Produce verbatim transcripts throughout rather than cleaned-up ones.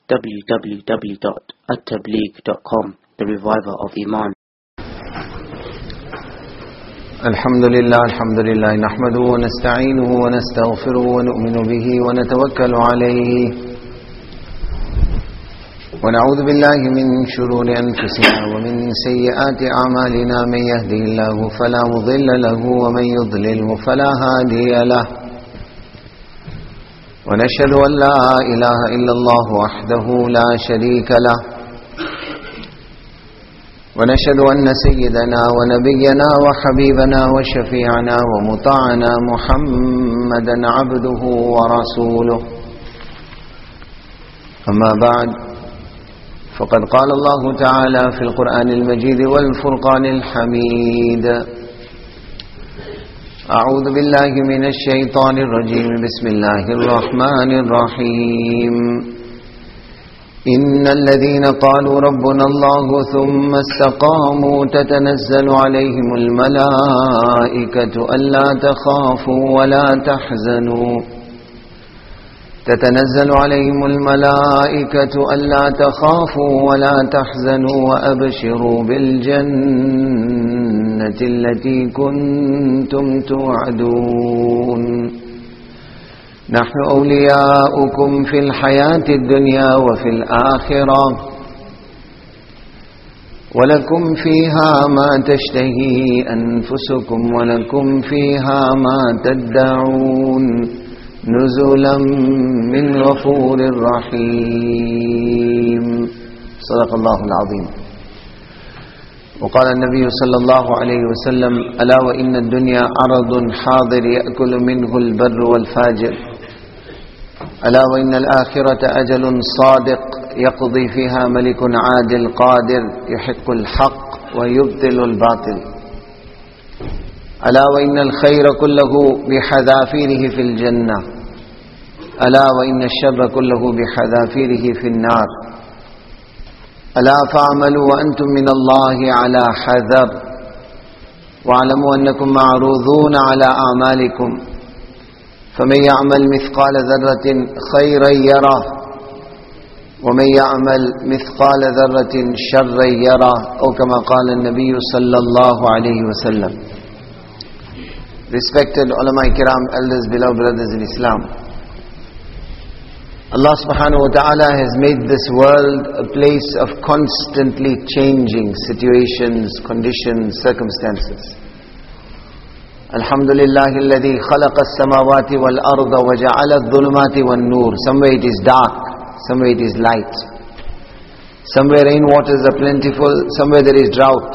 w w w dot at tabligh dot com, the reviver of Iman. Alhamdulillah, alhamdulillah, nahmaduhu wa nasta'inuhu wa nastaghfiruhu wa nu'minu bihi wa natawakkalu alayhi wa na'udhu billahi min shururi anfusina wa min sayyiati a'malina. Man yahdihillahu fala mudilla lahu wa man yudlilhu fala hadiya lahu. ونشهد أن لا إله إلا الله وحده لا شريك له ونشهد أن سيدنا ونبينا وحبيبنا وشفيعنا ومطاعنا محمدا عبده ورسوله. أما بعد، فقد قال الله تعالى في القرآن المجيد والفرقان الحميد: أعوذ بالله من الشيطان الرجيم. بسم الله الرحمن الرحيم. إن الذين قالوا ربنا الله ثم استقاموا تتنزل عليهم الملائكة ألا تخافوا ولا تحزنوا تتنزل عليهم الملائكة ألا تخافوا ولا تحزنوا وأبشروا بالجنة التي كنتم توعدون. نحن أولياؤكم في الحياة الدنيا وفي الآخرة ولكم فيها ما تشتهي أنفسكم ولكم فيها ما تدعون نزلا من غفور رحيم. صدق الله العظيم. وقال النبي صلى الله عليه وسلم: ألا وإن الدنيا عرض حاضر يأكل منه البر والفاجر، ألا وإن الآخرة أجل صادق يقضي فيها ملك عادل قادر يحق الحق ويبطل الباطل، ألا وإن الخير كله بحذافيره في الجنة، ألا وإن الشر كله بحذافيره في النار، ألا فاعملوا وأنتم من الله على حذر، واعلموا أنكم معروضون على أعمالكم، فمن يعمل مثقال ذرة خيرا يره ومن يعمل مثقال ذرة شرا يره، أو كما قال النبي صلى الله عليه وسلم. Respected ulama kiram, elders, beloved brothers in Islam, Allah subhanahu wa ta'ala has made this world a place of constantly changing situations, conditions, circumstances. Alhamdulillahi alladhi khalaqa as-samawati wal arda wa ja'ala adh-dhulumati wan nur. Somewhere it is dark, somewhere it is light. Somewhere rain waters are plentiful, somewhere there is drought.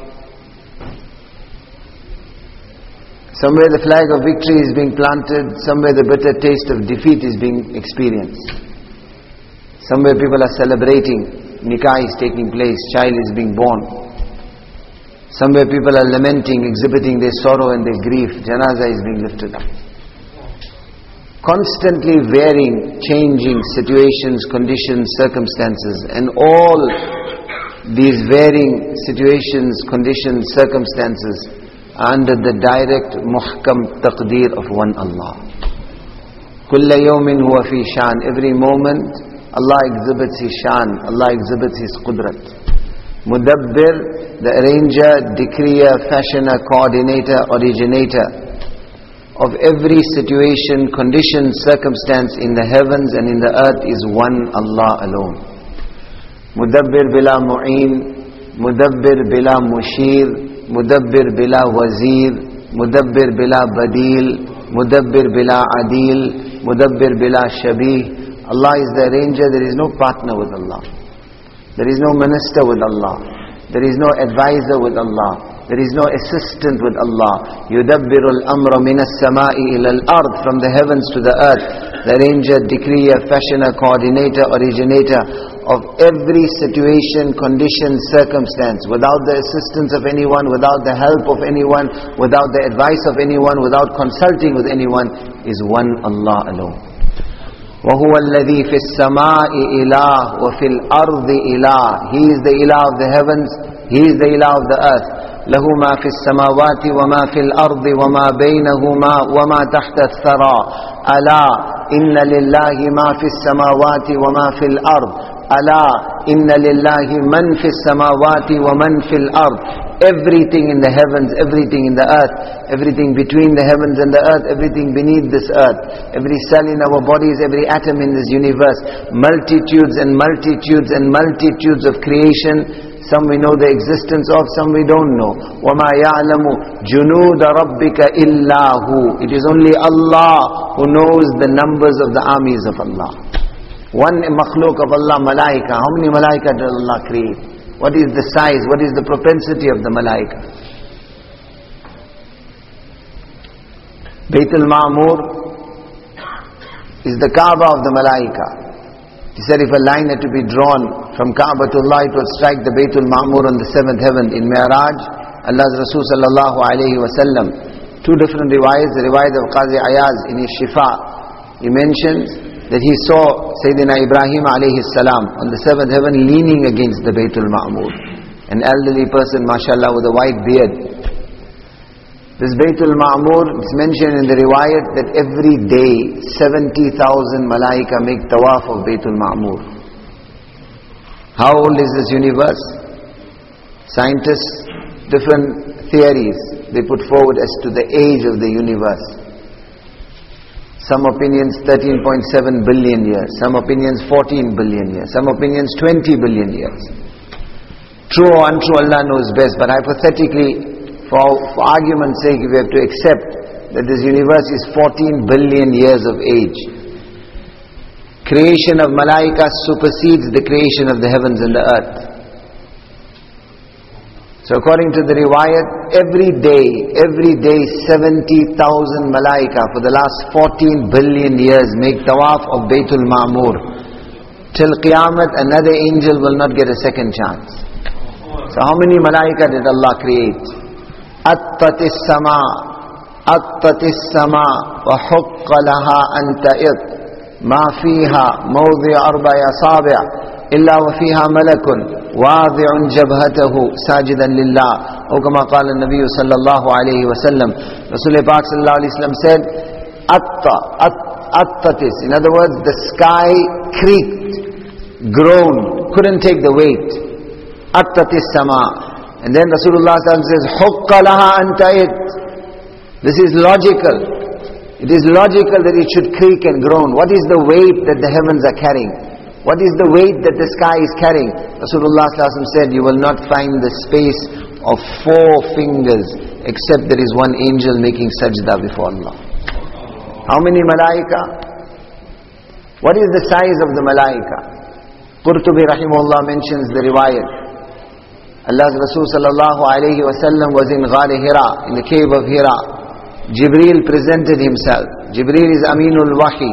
Somewhere the flag of victory is being planted, somewhere the bitter taste of defeat is being experienced. Somewhere people are celebrating, nikah is taking place, child is being born. Somewhere people are lamenting, exhibiting their sorrow and their grief, janazah is being lifted up. Constantly varying, changing situations, conditions, circumstances, and all these varying situations, conditions, circumstances under the direct muhkam taqdeer of one Allah. Kulla yawmin huwa fi shan. Every moment Allah exhibits His shan, Allah exhibits His qudrat. Mudabbir, the arranger, decreer, fashioner, coordinator, originator of every situation, condition, circumstance in the heavens and in the earth is one Allah alone. Mudabbir bila mu'een, mudabbir bila mushir, Mudabbir bila wazir, Mudabbir bila badil, Mudabbir bila adil, Mudabbir bila shabih. Allah is the arranger, there is no partner with Allah. There is no minister with Allah. There is no advisor with Allah. There is no assistant with Allah. Yudabbiru al-amra min as-sama'i ila al-ard, from the heavens to the earth. The arranger, decreer, fashioner, coordinator, originator of every situation, condition, circumstance. Without the assistance of anyone, without the help of anyone, without the advice of anyone, without consulting with anyone, is one Allah alone. وَهُوَ الَّذِي فِي السَّمَاءِ إِلَهُ وَفِي الْأَرْضِ إِلَهُ. He is the ilah of the heavens, He is the ilah of the earth. له ما في السماوات وما في الأرض وما بينهما وما تحت الثرى ألا إن لله ما في السماوات وما في الأرض ألا إن لله من في السماوات ومن في الأرض. Everything in the heavens, everything in the earth, everything between the heavens and the earth, everything beneath this earth, every cell in our bodies, every atom in this universe, multitudes and multitudes and multitudes of creation. Some we know the existence of, some we don't know. وَمَا يَعْلَمُ جُنُودَ رَبِّكَ إِلَّا هُ. It is only Allah who knows the numbers of the armies of Allah. One makhluk of Allah, malaika. How many malaika did Allah create? What is the size? What is the propensity of the malaika? Baytul Ma'mur is the Kaaba of the malaika. He said if a line had to be drawn from Ka'batullah, it would strike the Baytul Ma'mur on the seventh heaven. In Mi'raj, Allah's Rasul sallallahu alayhi wa sallam, two different riwayats. The riwayat of Qazi Ayaz in his Shifa, he mentions that he saw Sayyidina Ibrahim alayhi salam on the seventh heaven leaning against the Baytul Ma'mur. An elderly person, mashallah, with a white beard. This Baytul Ma'mur, it's mentioned in the riwayat that every day seventy thousand malaika make tawaf of Baytul Ma'mur. How old is this universe? Scientists, different theories they put forward as to the age of the universe. Some opinions thirteen point seven billion years, some opinions fourteen billion years, some opinions twenty billion years. True or untrue, Allah knows best, but hypothetically, For, for argument's sake, if we have to accept that this universe is fourteen billion years of age, creation of malaika supersedes the creation of the heavens and the earth. So according to the riwayat, every day, every day seventy thousand malaika for the last fourteen billion years make tawaf of Baytul Ma'mur. Till Qiyamah, another angel will not get a second chance. So how many malaika did Allah create? أَطَّتِ السَّمَاء أَطَّتِ السَّمَاء وَحُقَّ لَهَا أَن تَئِطْ مَا فِيهَا مَوْضِعَ أَرْبَعِ أَصَابِعَ إِلَّا وَفِيهَا مَلَكٌ وَاضِعٌ جَبْهَتَهُ سَاجِدًا لِلَّهِ أو كما قال النبي صلى الله عليه وسلم. Rasul Pak sallallahu alayhi wa sallam said, Atta, Attatis. In other words, the sky creaked, groaned, couldn't take the weight. Attatis sama. And then Rasulullah says, Hukka laha anta it. This is logical. It is logical that it should creak and groan. What is the weight that the heavens are carrying? What is the weight that the sky is carrying? Rasulullah said, you will not find the space of four fingers except there is one angel making sajda before Allah. How many malaika? What is the size of the malaika? Qurtubi rahimahullah mentions the riwayat. Allah's Rasul sallallahu alayhi wa sallam was in Ghar Hira, in the cave of Hira. Jibreel presented himself. Jibreel is Aminul Wahi.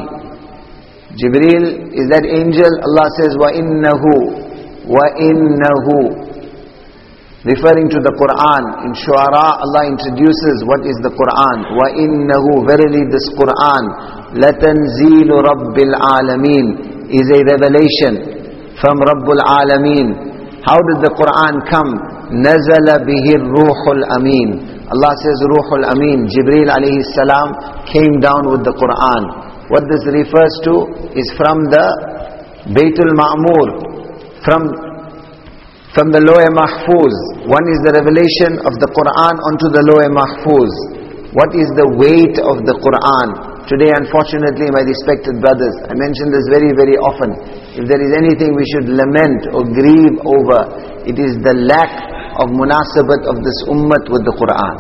Jibreel is that angel. Allah says, وَإِنَّهُ وَإِنَّهُ, referring to the Quran. In Shu'ara, Allah introduces what is the Quran. وَإِنَّهُ, verily this Quran, لَتَنْزِيلُ رَبِّ الْعَالَمِينَ, is a revelation from Rabbul Alameen. How did the Quran come? نَزَلَ بِهِ الرُّوحُ الْأَمِينَ. Allah says Ruhul Amin, Jibreel alayhi salam, came down with the Quran. What this refers to is from the Baytul Ma'mur, from, from the Loh-e Mahfuz. One is the revelation of the Quran onto the Loh-e Mahfuz. What is the weight of the Quran? Today, unfortunately, my respected brothers, I mention this very, very often. If there is anything we should lament or grieve over, it is the lack of munasabat of this ummah with the Quran.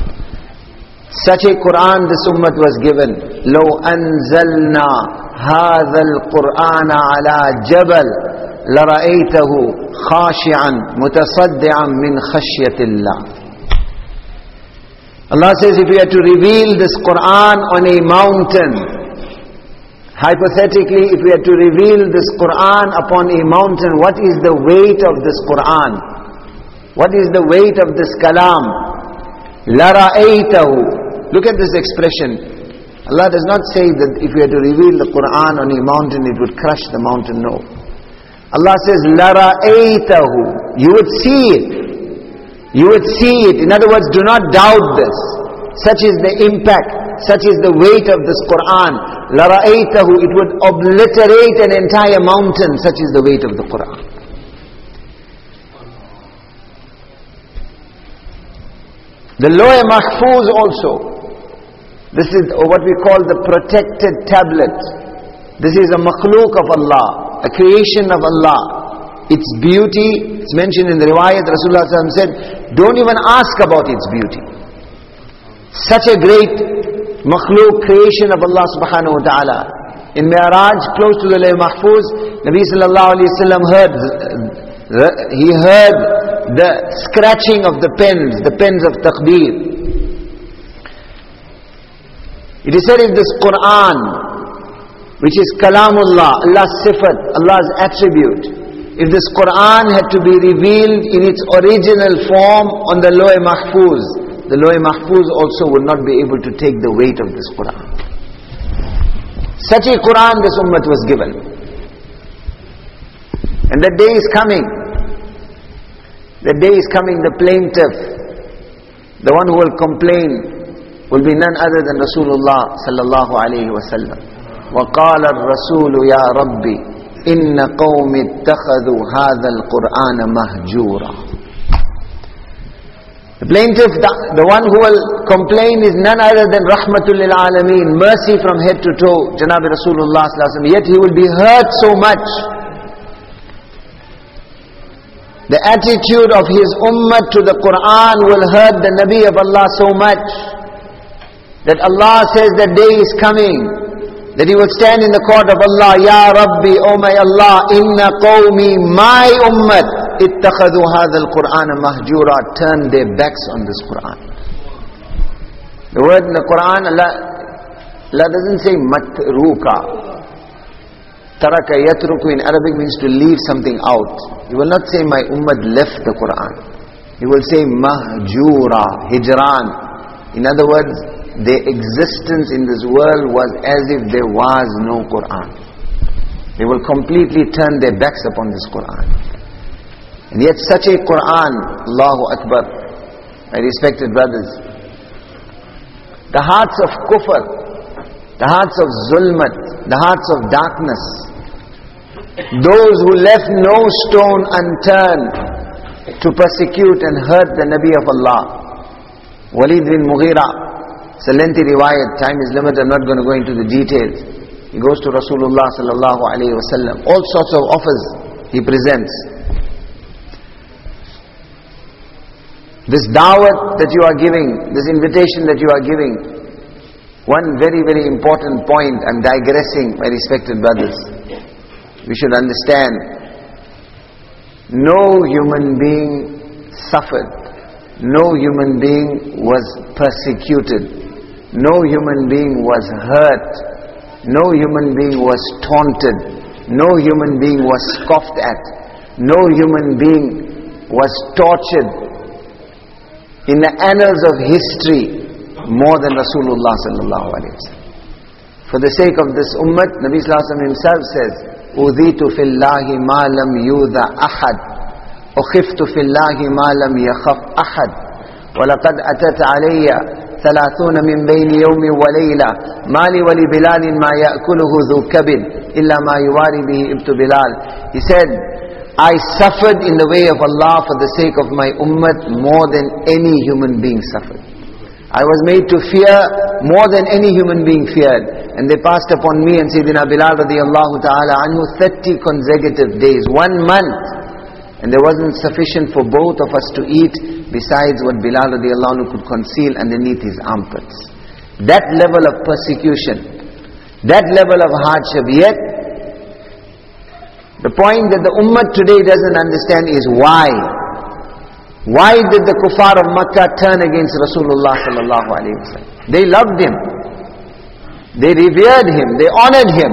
Such a Quran this ummah was given. لَوْ أَنزَلْنَا هَذَا الْقُرْآنَ عَلَى جَبَلٍ لَرَأَيْتَهُ خَاشِعًا مُتَصَدِّعًا مِنْ خَشْيَةِ اللَّهِ. Allah says, if we are to reveal this Quran on a mountain, hypothetically, if we are to reveal this Quran upon a mountain, what is the weight of this Quran? What is the weight of this kalam? لَرَأَيْتَهُ. Look at this expression. Allah does not say that if we are to reveal the Quran on a mountain, it would crush the mountain. No. Allah says, لَرَأَيْتَهُ. You would see it. You would see it. In other words, do not doubt this. Such is the impact, such is the weight of this Qur'an. لَرَأَيْتَهُ, it would obliterate an entire mountain, such is the weight of the Qur'an. The Lawh Mahfuz also. This is what we call the protected tablet. This is a makhluk of Allah, a creation of Allah. Its beauty, it's mentioned in the riwayat, Rasulullah sallallahu alaihi wasallam said, don't even ask about its beauty. Such a great makhluk, creation of Allah subhanahu wa ta'ala. In Mi'raj, close to the Lawh Mahfuz, Nabi sallallahu alayhi wa sallam heard, he heard the scratching of the pens, the pens of taqdeer. It is said, if this Qur'an, which is Kalamullah, Allah's sifat, Allah's attribute, if this Qur'an had to be revealed in its original form on the Lawh Mahfuz, the Lawh Mahfuz also would not be able to take the weight of this Qur'an. Such a Qur'an this ummah was given. And that day is coming. That day is coming, the plaintiff, the one who will complain, will be none other than Rasulullah sallallahu alayhi wa sallam. وَقَالَ الرَّسُولُ يَا رَبِّ إِنَّ قَوْمِ اتَّخَذُوا هَذَا الْقُرْآنَ مَهْجُورًا. The plaintiff, the, the one who will complain, is none other than Rahmatul lil Alameen, mercy from head to toe, Janab Rasulullah sallallahu alaihi wasallam. Yet he will be hurt so much. The attitude of his ummah to the Qur'an will hurt the Nabi of Allah so much that Allah says that day is coming, that he will stand in the court of Allah, Ya Rabbi, O my Allah, inna qawmi, my ummah, ittakhadhu hadha al-Qur'an mahjura, turn their backs on this Qur'an. The word in the Qur'an, Allah, Allah doesn't say matruka. Taraka yatruku in Arabic means to leave something out. He will not say my ummah left the Qur'an. He will say mahjura, hijran. In other words, their existence in this world was as if there was no Qur'an. They will completely turn their backs upon this Qur'an. And yet such a Qur'an, Allahu Akbar, my respected brothers, the hearts of kufr, the hearts of zulmat, the hearts of darkness, those who left no stone unturned to persecute and hurt the Nabi of Allah. Walid bin Mughira, it's a lengthy riwayat, time is limited, I'm not going to go into the details. He goes to Rasulullah sallallahu alayhi wa sallam, all sorts of offers he presents. This da'wat that you are giving, this invitation that you are giving, one very very important point, I'm digressing, my respected brothers. We should understand, no human being suffered, no human being was persecuted, no human being was hurt, no human being was taunted, no human being was scoffed at, no human being was tortured in the annals of history more than Rasulullah sallallahu alaihi wasallam. For the sake of this ummah, Nabi sallallahu alaihi wasallam himself says, أُذِيتُ فِي اللَّهِ مَا لَمْ يُوذَ أَحَدٍ أُخِفْتُ فِي اللَّهِ مَا لَمْ يَخَفْ أَحَدٍ وَلَقَدْ أَتَتْ عَلَيَّ ثَلَاثُونَ مِنْ بَيْنِ يَوْمٍ وَلَيْلَةٍ مَا لِي وَلِبِلَالٍ مَا يَأْكُلُهُ ذُو كَبِدٍ إِلَّا مَا يُوَارِي بِهِ إِبْتُ بِلَالٍ. He said, I suffered in the way of Allah for the sake of my ummah more than any human being suffered. I was made to fear more than any human being feared. And they passed upon me and Sayyidina Bilal radiyallahu ta'ala anhu thirty consecutive days, one month. And there wasn't sufficient for both of us to eat besides what Bilal radiyallahu anhu could conceal underneath his armpits. That level of persecution, that level of hardship. Yet, the point that the ummah today doesn't understand is why. Why did the kuffar of Makkah turn against Rasulullah sallallahu alaihi wasallam? They loved him. They revered him. They honored him.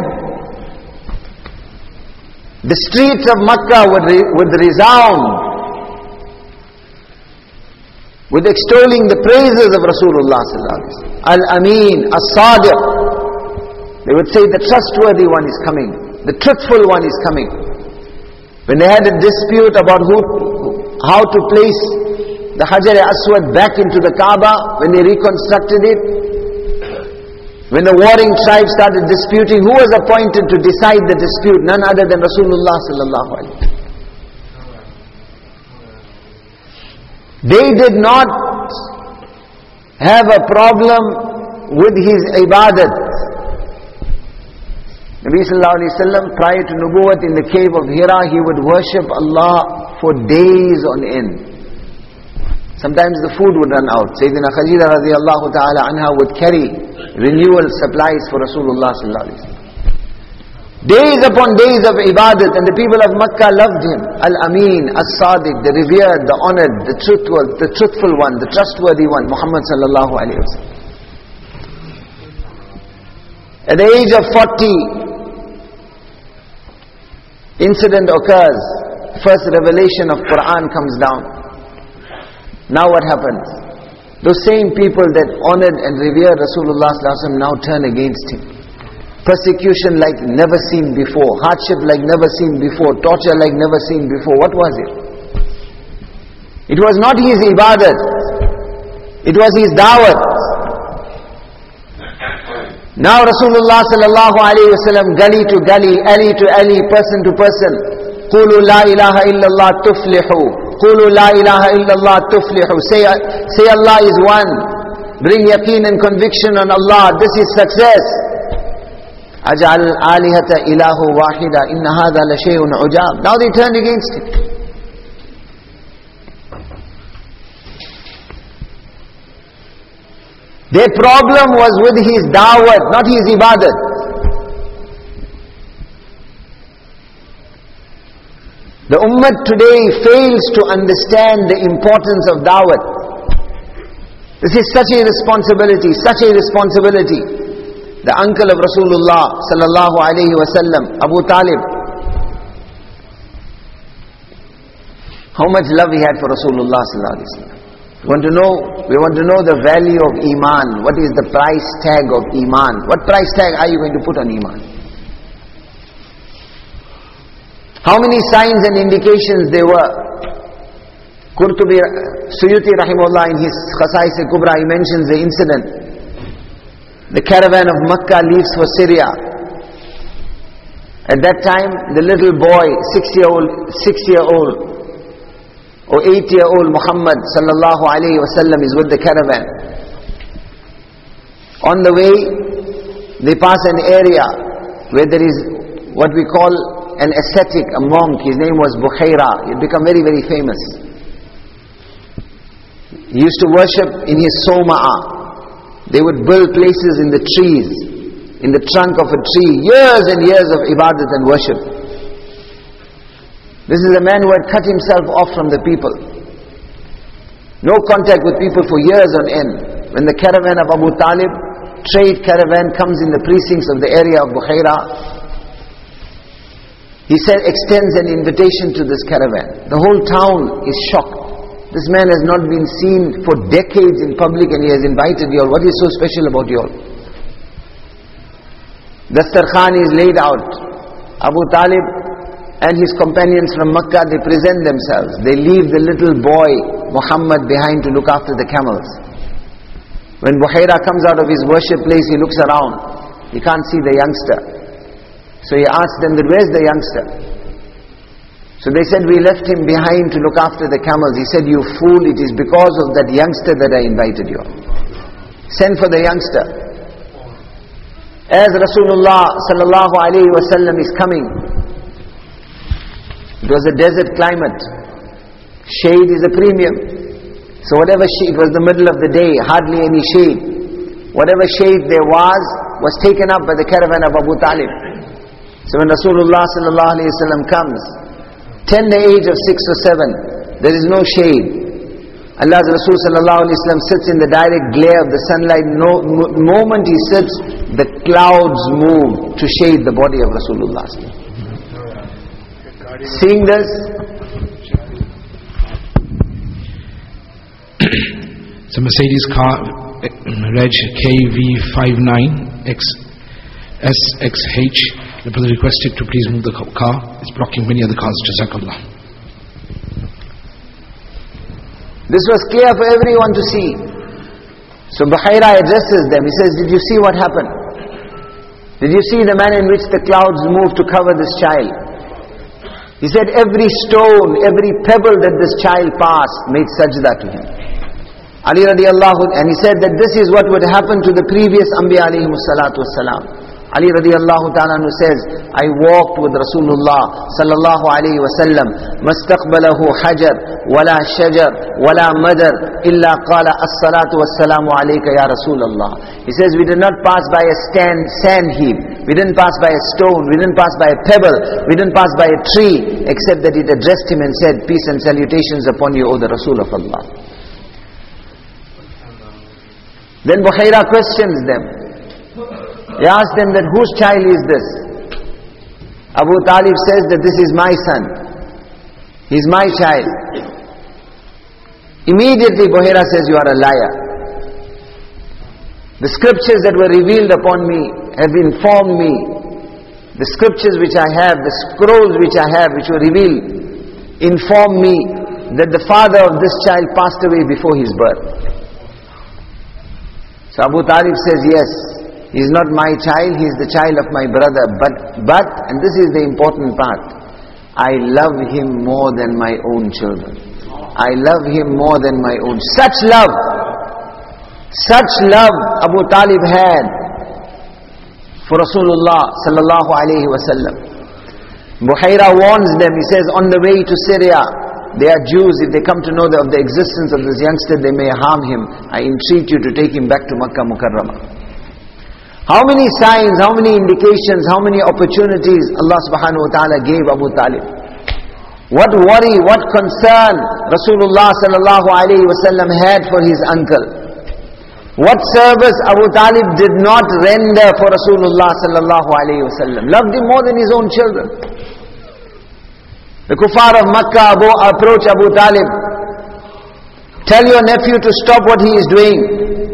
The streets of Makkah would, re would resound with extolling the praises of Rasulullah sallallahu alaihi wasallam. Al-Amin, As-Sadiq. They would say the trustworthy one is coming. The truthful one is coming. When they had a dispute about who, how to place the Hajar Aswad back into the Kaaba, when they reconstructed it, when the warring tribes started disputing, who was appointed to decide the dispute? None other than Rasulullah sallallahu alaihi wasallam. They did not have a problem with his ibadat. Nabi sallallahu alaihi wasallam, prior to Nubuwwat, in the cave of Hira, he would worship Allah for days on end. Sometimes the food would run out. Sayyidina Khadija radiallahu ta'ala anha would carry renewal supplies for Rasulullah sallallahu alaihi wasallam. Days upon days of ibadat, and the people of Makkah loved him. Al-Amin, As-Sadiq, the revered, the honored, the truthful, the truthful one, the trustworthy one, Muhammad sallallahu alaihi wasallam. At the age of forty, incident occurs. First revelation of Quran comes down. Now what happens? Those same people that honored and revered Rasulullah sallallahu alaihi wasallam now turn against him. Persecution like never seen before, hardship like never seen before, torture like never seen before. What was it? It was not his ibadat, it was his da'wat. Now Rasulullah sallallahu alayhi wasallam, gully to gully, alley to alley, person to person, قُولُوا لَا إِلَهَ إِلَّا اللَّهُ تُفْلِحُوا قُولُوا لَا إِلَهَ إِلَّا اللَّهُ تُفْلِحُوا say, say Allah is one. Bring yaqeen and conviction on Allah. This is success. أَجْعَلْ آلِهَةَ إِلَهُ وَاحِدًا إِنَّ هَذَا لَشَيْءٌ عُجَابٌ. Now they turned against him. Their problem was with his da'wat, not his ibadat. The ummah today fails to understand the importance of da'wat. This is such a responsibility, such a responsibility. The uncle of Rasulullah sallallahu alayhi wasallam, Abu Talib, how much love he had for Rasulullah sallallahu alayhi wasallam. We want to know, we want to know the value of Iman. What is the price tag of Iman? What price tag are you going to put on Iman? How many signs and indications there were? Qurtubi, Suyuti rahimahullah, in his Khasa'is al-Kubra, he mentions the incident. The caravan of Makkah leaves for Syria. At that time, the little boy, six-year-old, six-year-old, or eight-year-old Muhammad sallallahu alayhi wasallam is with the caravan. On the way, they pass an area where there is what we call an ascetic, a monk. His name was Bukhaira. He had become very, very famous. He used to worship in his sawma'ah. They would build places in the trees, in the trunk of a tree, years and years of ibadat and worship. This is a man who had cut himself off from the people. No contact with people for years on end. When the caravan of Abu Talib, trade caravan, comes in the precincts of the area of Bukhaira, he said, extends an invitation to this caravan. The whole town is shocked. This man has not been seen for decades in public and he has invited you all. What is so special about you all? Dastarkhan is laid out. Abu Talib and his companions from Makkah, they present themselves. They leave the little boy Muhammad behind to look after the camels. When Bukhaira comes out of his worship place, he looks around. He can't see the youngster. So he asks them, where's the youngster? So they said, we left him behind to look after the camels. He said, you fool, it is because of that youngster that I invited you. Send for the youngster. As Rasulullah sallallahu alayhi wasallam is coming, it was a desert climate. Shade is a premium. So whatever shade, it was the middle of the day, hardly any shade. Whatever shade there was, was taken up by the caravan of Abu Talib. So when Rasulullah sallallahu alayhi wasallam comes, tender age of six or seven, there is no shade. Allah's Rasul sallallahu alayhi wasallam sits in the direct glare of the sunlight. No moment he sits, the clouds move to shade the body of Rasulullah. Seeing this, it's a Mercedes car, reg K V five nine X S X H. The brother requested to please move the car. It's blocking many other cars. Jazakallah. This was clear for everyone to see. So Buhaira addresses them. He says, did you see what happened? Did you see the manner in which the clouds moved to cover this child? He said, every stone, every pebble that this child passed made sajda to him. Ali radiallahu, and he said that this is what would happen to the previous Anbiya alayhimus salatu wassalam. Ali radiallahu ta'ala anhu says, I walked with Rasulullah sallallahu alayhi wa sallam, mastaqbalahu hajar, wala shajar, wala madar, illa qala as-salatu was-salamu alayka ya Rasulullah. He says, we did not pass by a stand, sand heap, we didn't pass by a stone, we didn't pass by a pebble, we didn't pass by a tree, except that it addressed him and said, peace and salutations upon you, O the Rasul of Allah. Then Buhaira questions them. He asked them that whose child is this? Abu Talib says that this is my son. He's my child. Immediately Buhaira says, you are a liar. The scriptures that were revealed upon me have informed me. The scriptures which I have, the scrolls which I have, which were revealed, inform me that the father of this child passed away before his birth. So Abu Talib says, yes, he is not my child, he is the child of my brother. But, but, and this is the important part, I love him more than my own children. I love him more than my own. Such love, such love Abu Talib had for Rasulullah sallallahu alayhi wa sallam. Buhaira warns them, he says, on the way to Syria, they are Jews, if they come to know the, of the existence of this youngster, they may harm him. I entreat you to take him back to Makkah Mukarramah. How many signs, how many indications, how many opportunities Allah subhanahu wa ta'ala gave Abu Talib. What worry, what concern Rasulullah sallallahu alayhi wa sallam had for his uncle. What service Abu Talib did not render for Rasulullah sallallahu alayhi wa sallam. Loved him more than his own children. The kuffar of Makkah Abu, approach Abu Talib. Tell your nephew to stop what he is doing.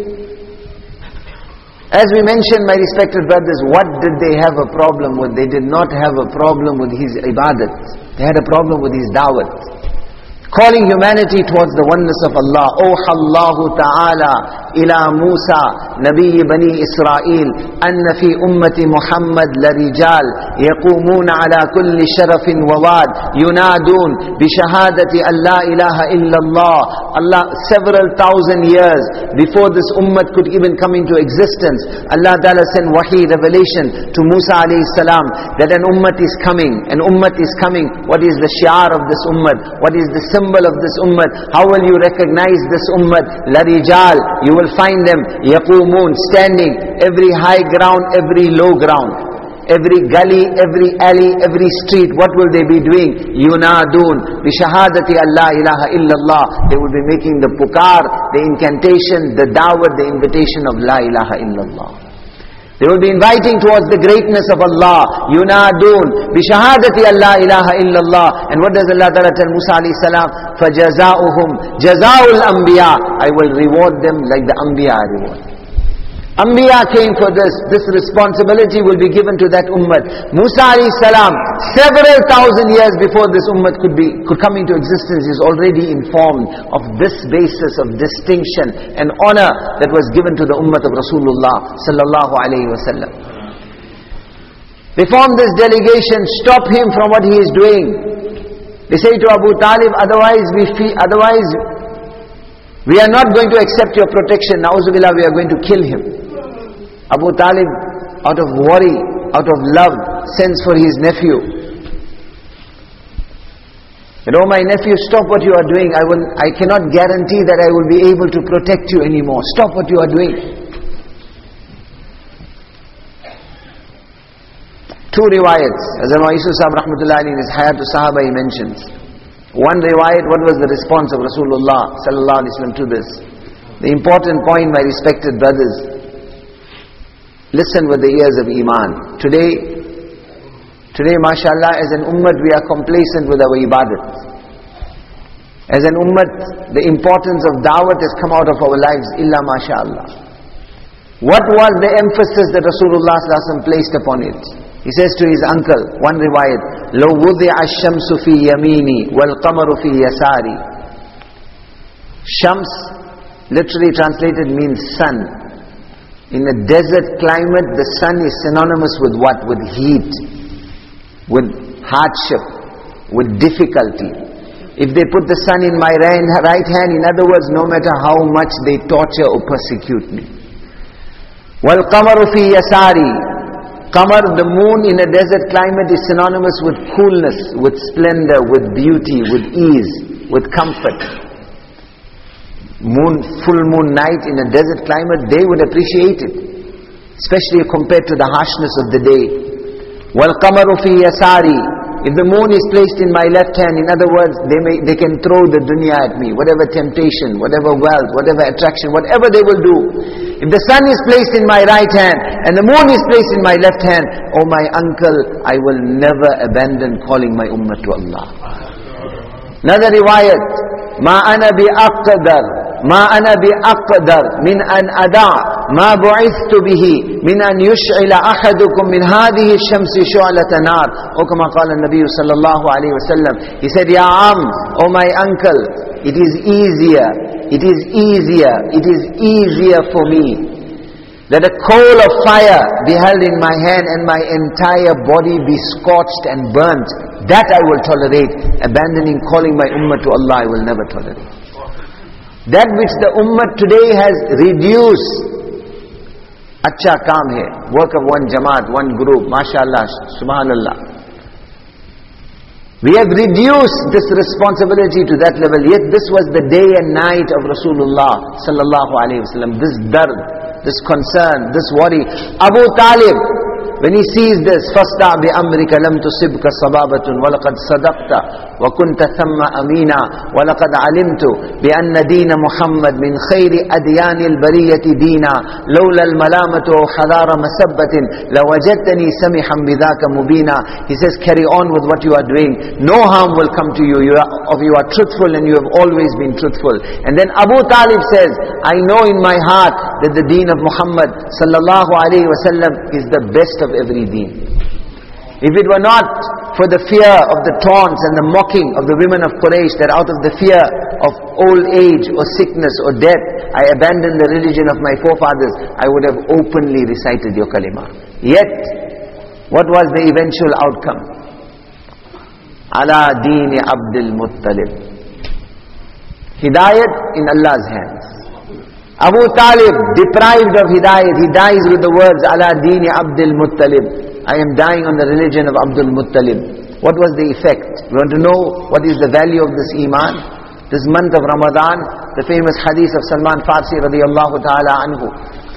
As we mentioned, my respected brothers, what did they have a problem with? They did not have a problem with his ibadat. They had a problem with his da'wat. Calling humanity towards the oneness of Allah. Awha Allahu ta'ala ila Musa, Nabi Bani Israel, anna fi ummati Muhammad la rijal, yaqumuna ala kulli sharafin wa wad, yunadun bi shahadati an la ilaha illa Allah. Allah, several thousand years before this ummah could even come into existence, Allah Ta'ala sent wahi, revelation to Musa alayhi salam, that an ummah is coming, an ummah is coming. What is the shi'ar of this ummah? What is the symbol of this ummah? How will you recognize this ummah? La rijal, you will find them, yaqumun, standing, every high ground, every low ground. Every gully, every alley, every street, what will they be doing? Yunadun, bi shahadati Allah ilaha illallah. They will be making the pukar, the incantation, the da'wah, the invitation of la ilaha illallah. They will be inviting towards the greatness of Allah. Yunadun, bi shahadati Allah ilaha illallah. And what does Allah Ta'ala tell Musa alayhi salam? فَجَزَاؤُهُمْ جَزَاءُ الْأَنْبِيَاءِ. I will reward them like the Anbiya are rewarded. Anbiya came for this. This responsibility will be given to that ummah. Musa alayhi salam, several thousand years before this ummah could be could come into existence, is already informed of this basis of distinction and honor that was given to the ummah of Rasulullah sallallahu alayhi wa sallam. They form this delegation, stop him from what he is doing. They say to Abu Talib, otherwise we feel, otherwise we are not going to accept your protection. Na'uzubillah, we are going to kill him. Abu Talib, out of worry, out of love, sends for his nephew. But oh my nephew, stop what you are doing. I will, I cannot guarantee that I will be able to protect you anymore. Stop what you are doing. Two riwayats. As Imam Yusuf Sahib Rahmatullah in his Hayatul Sahaba he mentions. One riwayat, what was the response of Rasulullah sallallahu alaihi wasallam to this? The important point, my respected brothers, listen with the ears of Iman. Today, today mashallah, as an ummah we are complacent with our ibadat. As an ummah, the importance of da'wat has come out of our lives, illa mashallah. What was the emphasis that Rasulullah sallallahu alaihi wasallam placed upon it? He says to his uncle, one riwayat, لَوْ وُضِعَ الشَّمْسُ فِي يَمِينِي وَالْقَمَرُ فِي يَسَارِي. Shams, literally translated, means sun. In a desert climate, the sun is synonymous with what? With heat, with hardship, with difficulty. If they put the sun in my right hand, in other words, no matter how much they torture or persecute me. وَالْقَمَرُ فِي يَسَارِي. Qamar, the moon in a desert climate, is synonymous with coolness, with splendor, with beauty, with ease, with comfort. Moon, full moon night in a desert climate, they would appreciate it, especially compared to the harshness of the day. وَالْقَمَرُ فِي يَسَارِي. If the moon is placed in my left hand, in other words, they may, they can throw the dunya at me, whatever temptation, whatever wealth, whatever attraction, whatever they will do. If the sun is placed in my right hand and the moon is placed in my left hand, oh my uncle, I will never abandon calling my ummah to Allah. Another riwayat, Ma ana bi aqdar, Ma ana bi aqdar min an ada' ما بعثت به من أن يشعل أحدكم من هذه الشمس شعلة نار. Or كما قال النبي صلى الله عليه وسلم, he said, Ya Am, oh my uncle, it is easier, it is easier, it is easier for me that a coal of fire be held in my hand and my entire body be scorched and burnt. That I will tolerate. Abandoning calling my ummah to Allah, I will never tolerate. That which the ummah today has reduced, Acha kaam hai, work of one jamaat, one group, mashallah, subhanallah. We have reduced this responsibility to that level, yet this was the day and night of Rasulullah sallallahu alayhi wa sallam. This dard, this concern, this worry. Abu Talib, when he sees this, فَاسْتَعْ بِأَمْرِكَ لَمْ تُصِبْكَ صَبَابَةٌ وَلَقَدْ صَدَقْتَ وَكُنْتَ ثَمَّ أَمِينًا وَلَقَدْ عَلِمْتُ بِأَنَّ دِينَ مُحَمَّدٍ مِنْ خَيْرِ أَدْيَانِ الْبَرِيَّةِ دِينًا لَوْلَا الْمَلَامَةُ وَحَذَارَ مَسَبَّةٍ لَوَجَدْتَنِي سَمِحًا بِذَاكَ مُبِينًا. He says, carry on with what you are doing. No harm will come to you. You are, of you are truthful and you have always been truthful. And then Abu Talib says, I know in my heart that the deen of Muhammad sallallahu alayhi wa sallam is the best of every deen. If it were not for the fear of the taunts and the mocking of the women of Quraysh, that out of the fear of old age or sickness or death, I abandoned the religion of my forefathers, I would have openly recited your kalima. Yet, what was the eventual outcome? Ala Deen Abdul Muttalib. Hidayat in Allah's hands. Abu Talib, deprived of hidayat, he dies with the words, Ala Deen Abdul Muttalib. I am dying on the religion of Abdul Muttalib. What was the effect? You want to know what is the value of this iman? This month of Ramadan, the famous hadith of Salman Farsi radiyallahu ta'ala anhu,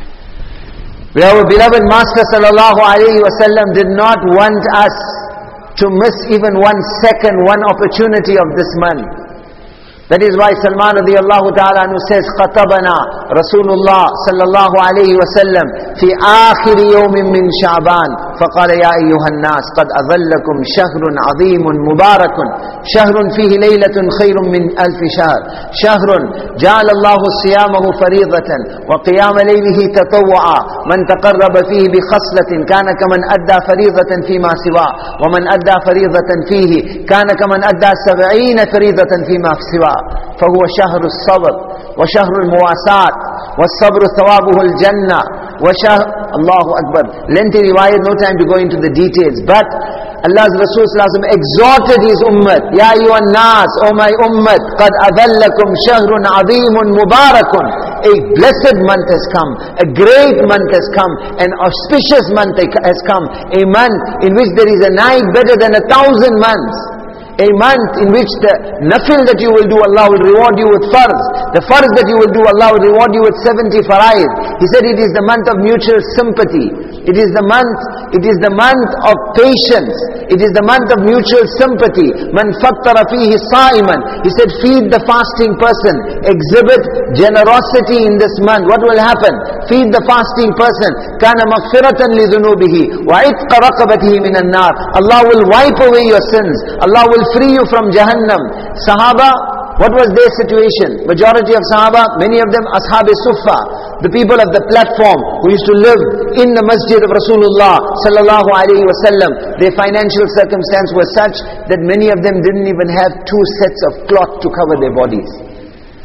where our beloved Master sallallahu alayhi wa sallam did not want us to miss even one second, one opportunity of this month. That is why Salman radiyallahu ta'ala anhu says, Khatabana Rasulullah sallallahu alayhi wa sallam fi akhir yawmin min Sha'ban. فقال يا أيها الناس قد أظلكم شهر عظيم مبارك شهر فيه ليلة خير من ألف شهر شهر جعل الله صيامه فريضة وقيام ليله تطوعا من تقرب فيه بخصلة كان كمن أدى فريضة فيما سواه ومن أدى فريضة فيه كان كمن أدى سبعين فريضة فيما سواه فهو شهر الصبر وشهر المواساة والصبر ثوابه الجنة وشهر Allahu Akbar. Lengthy riwayat, no time to go into the details. But Allah's Rasul sallallahu alaihi wasallam exhorted his ummah, Ya ayyuhan nas, O my ummah, qad adhallakum shahrun azeemun mubarakun. A blessed month has come, a great month has come, an auspicious month has come, a month in which there is a night better than a thousand months. A month in which the nafil that you will do, Allah will reward you with farz. The farz that you will do, Allah will reward you with seventy faraiz. He said it is the month of mutual sympathy. It is the month, it is the month of patience. It is the month of mutual sympathy. Man fattara fihi sa'iman. He said, feed the fasting person. Exhibit generosity in this month. What will happen? Feed the fasting person. Kana maghfiratan li dhunubihi wa itqa raqabatihi min an-nar. Allah will wipe away your sins. Allah will free you from Jahannam. Sahaba, what was their situation? Majority of Sahaba, many of them Ashab-e Suffa, the people of the platform who used to live in the masjid of Rasulullah sallallahu alaihi wasallam. Their financial circumstance was such that many of them didn't even have two sets of cloth to cover their bodies.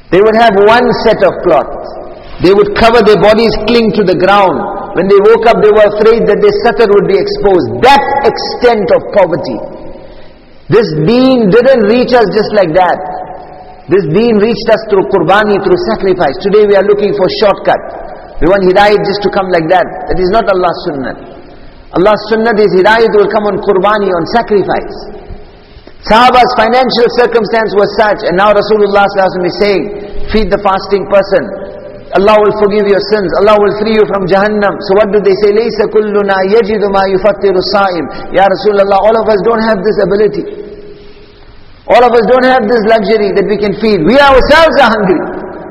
They would have one set of cloth. They would cover their bodies, cling to the ground. When they woke up, they were afraid that their satar would be exposed. That extent of poverty. This deen didn't reach us just like that. This deen reached us through qurbani, through sacrifice. Today we are looking for shortcut. We want hidayat just to come like that. That is not Allah's sunnah. Allah's sunnah is hidayat will come on qurbani, on sacrifice. Sahaba's financial circumstance was such, and now Rasulullah sallallahu alaihi wasallam is saying, feed the fasting person. Allah will forgive your sins. Allah will free you from Jahannam. So what do they say? لَيْسَ كُلُّنَا يَجِدُ مَا يُفَطِّرُ الصَّائِمِ Ya Rasulullah, all of us don't have this ability. All of us don't have this luxury that we can feed. We ourselves are hungry.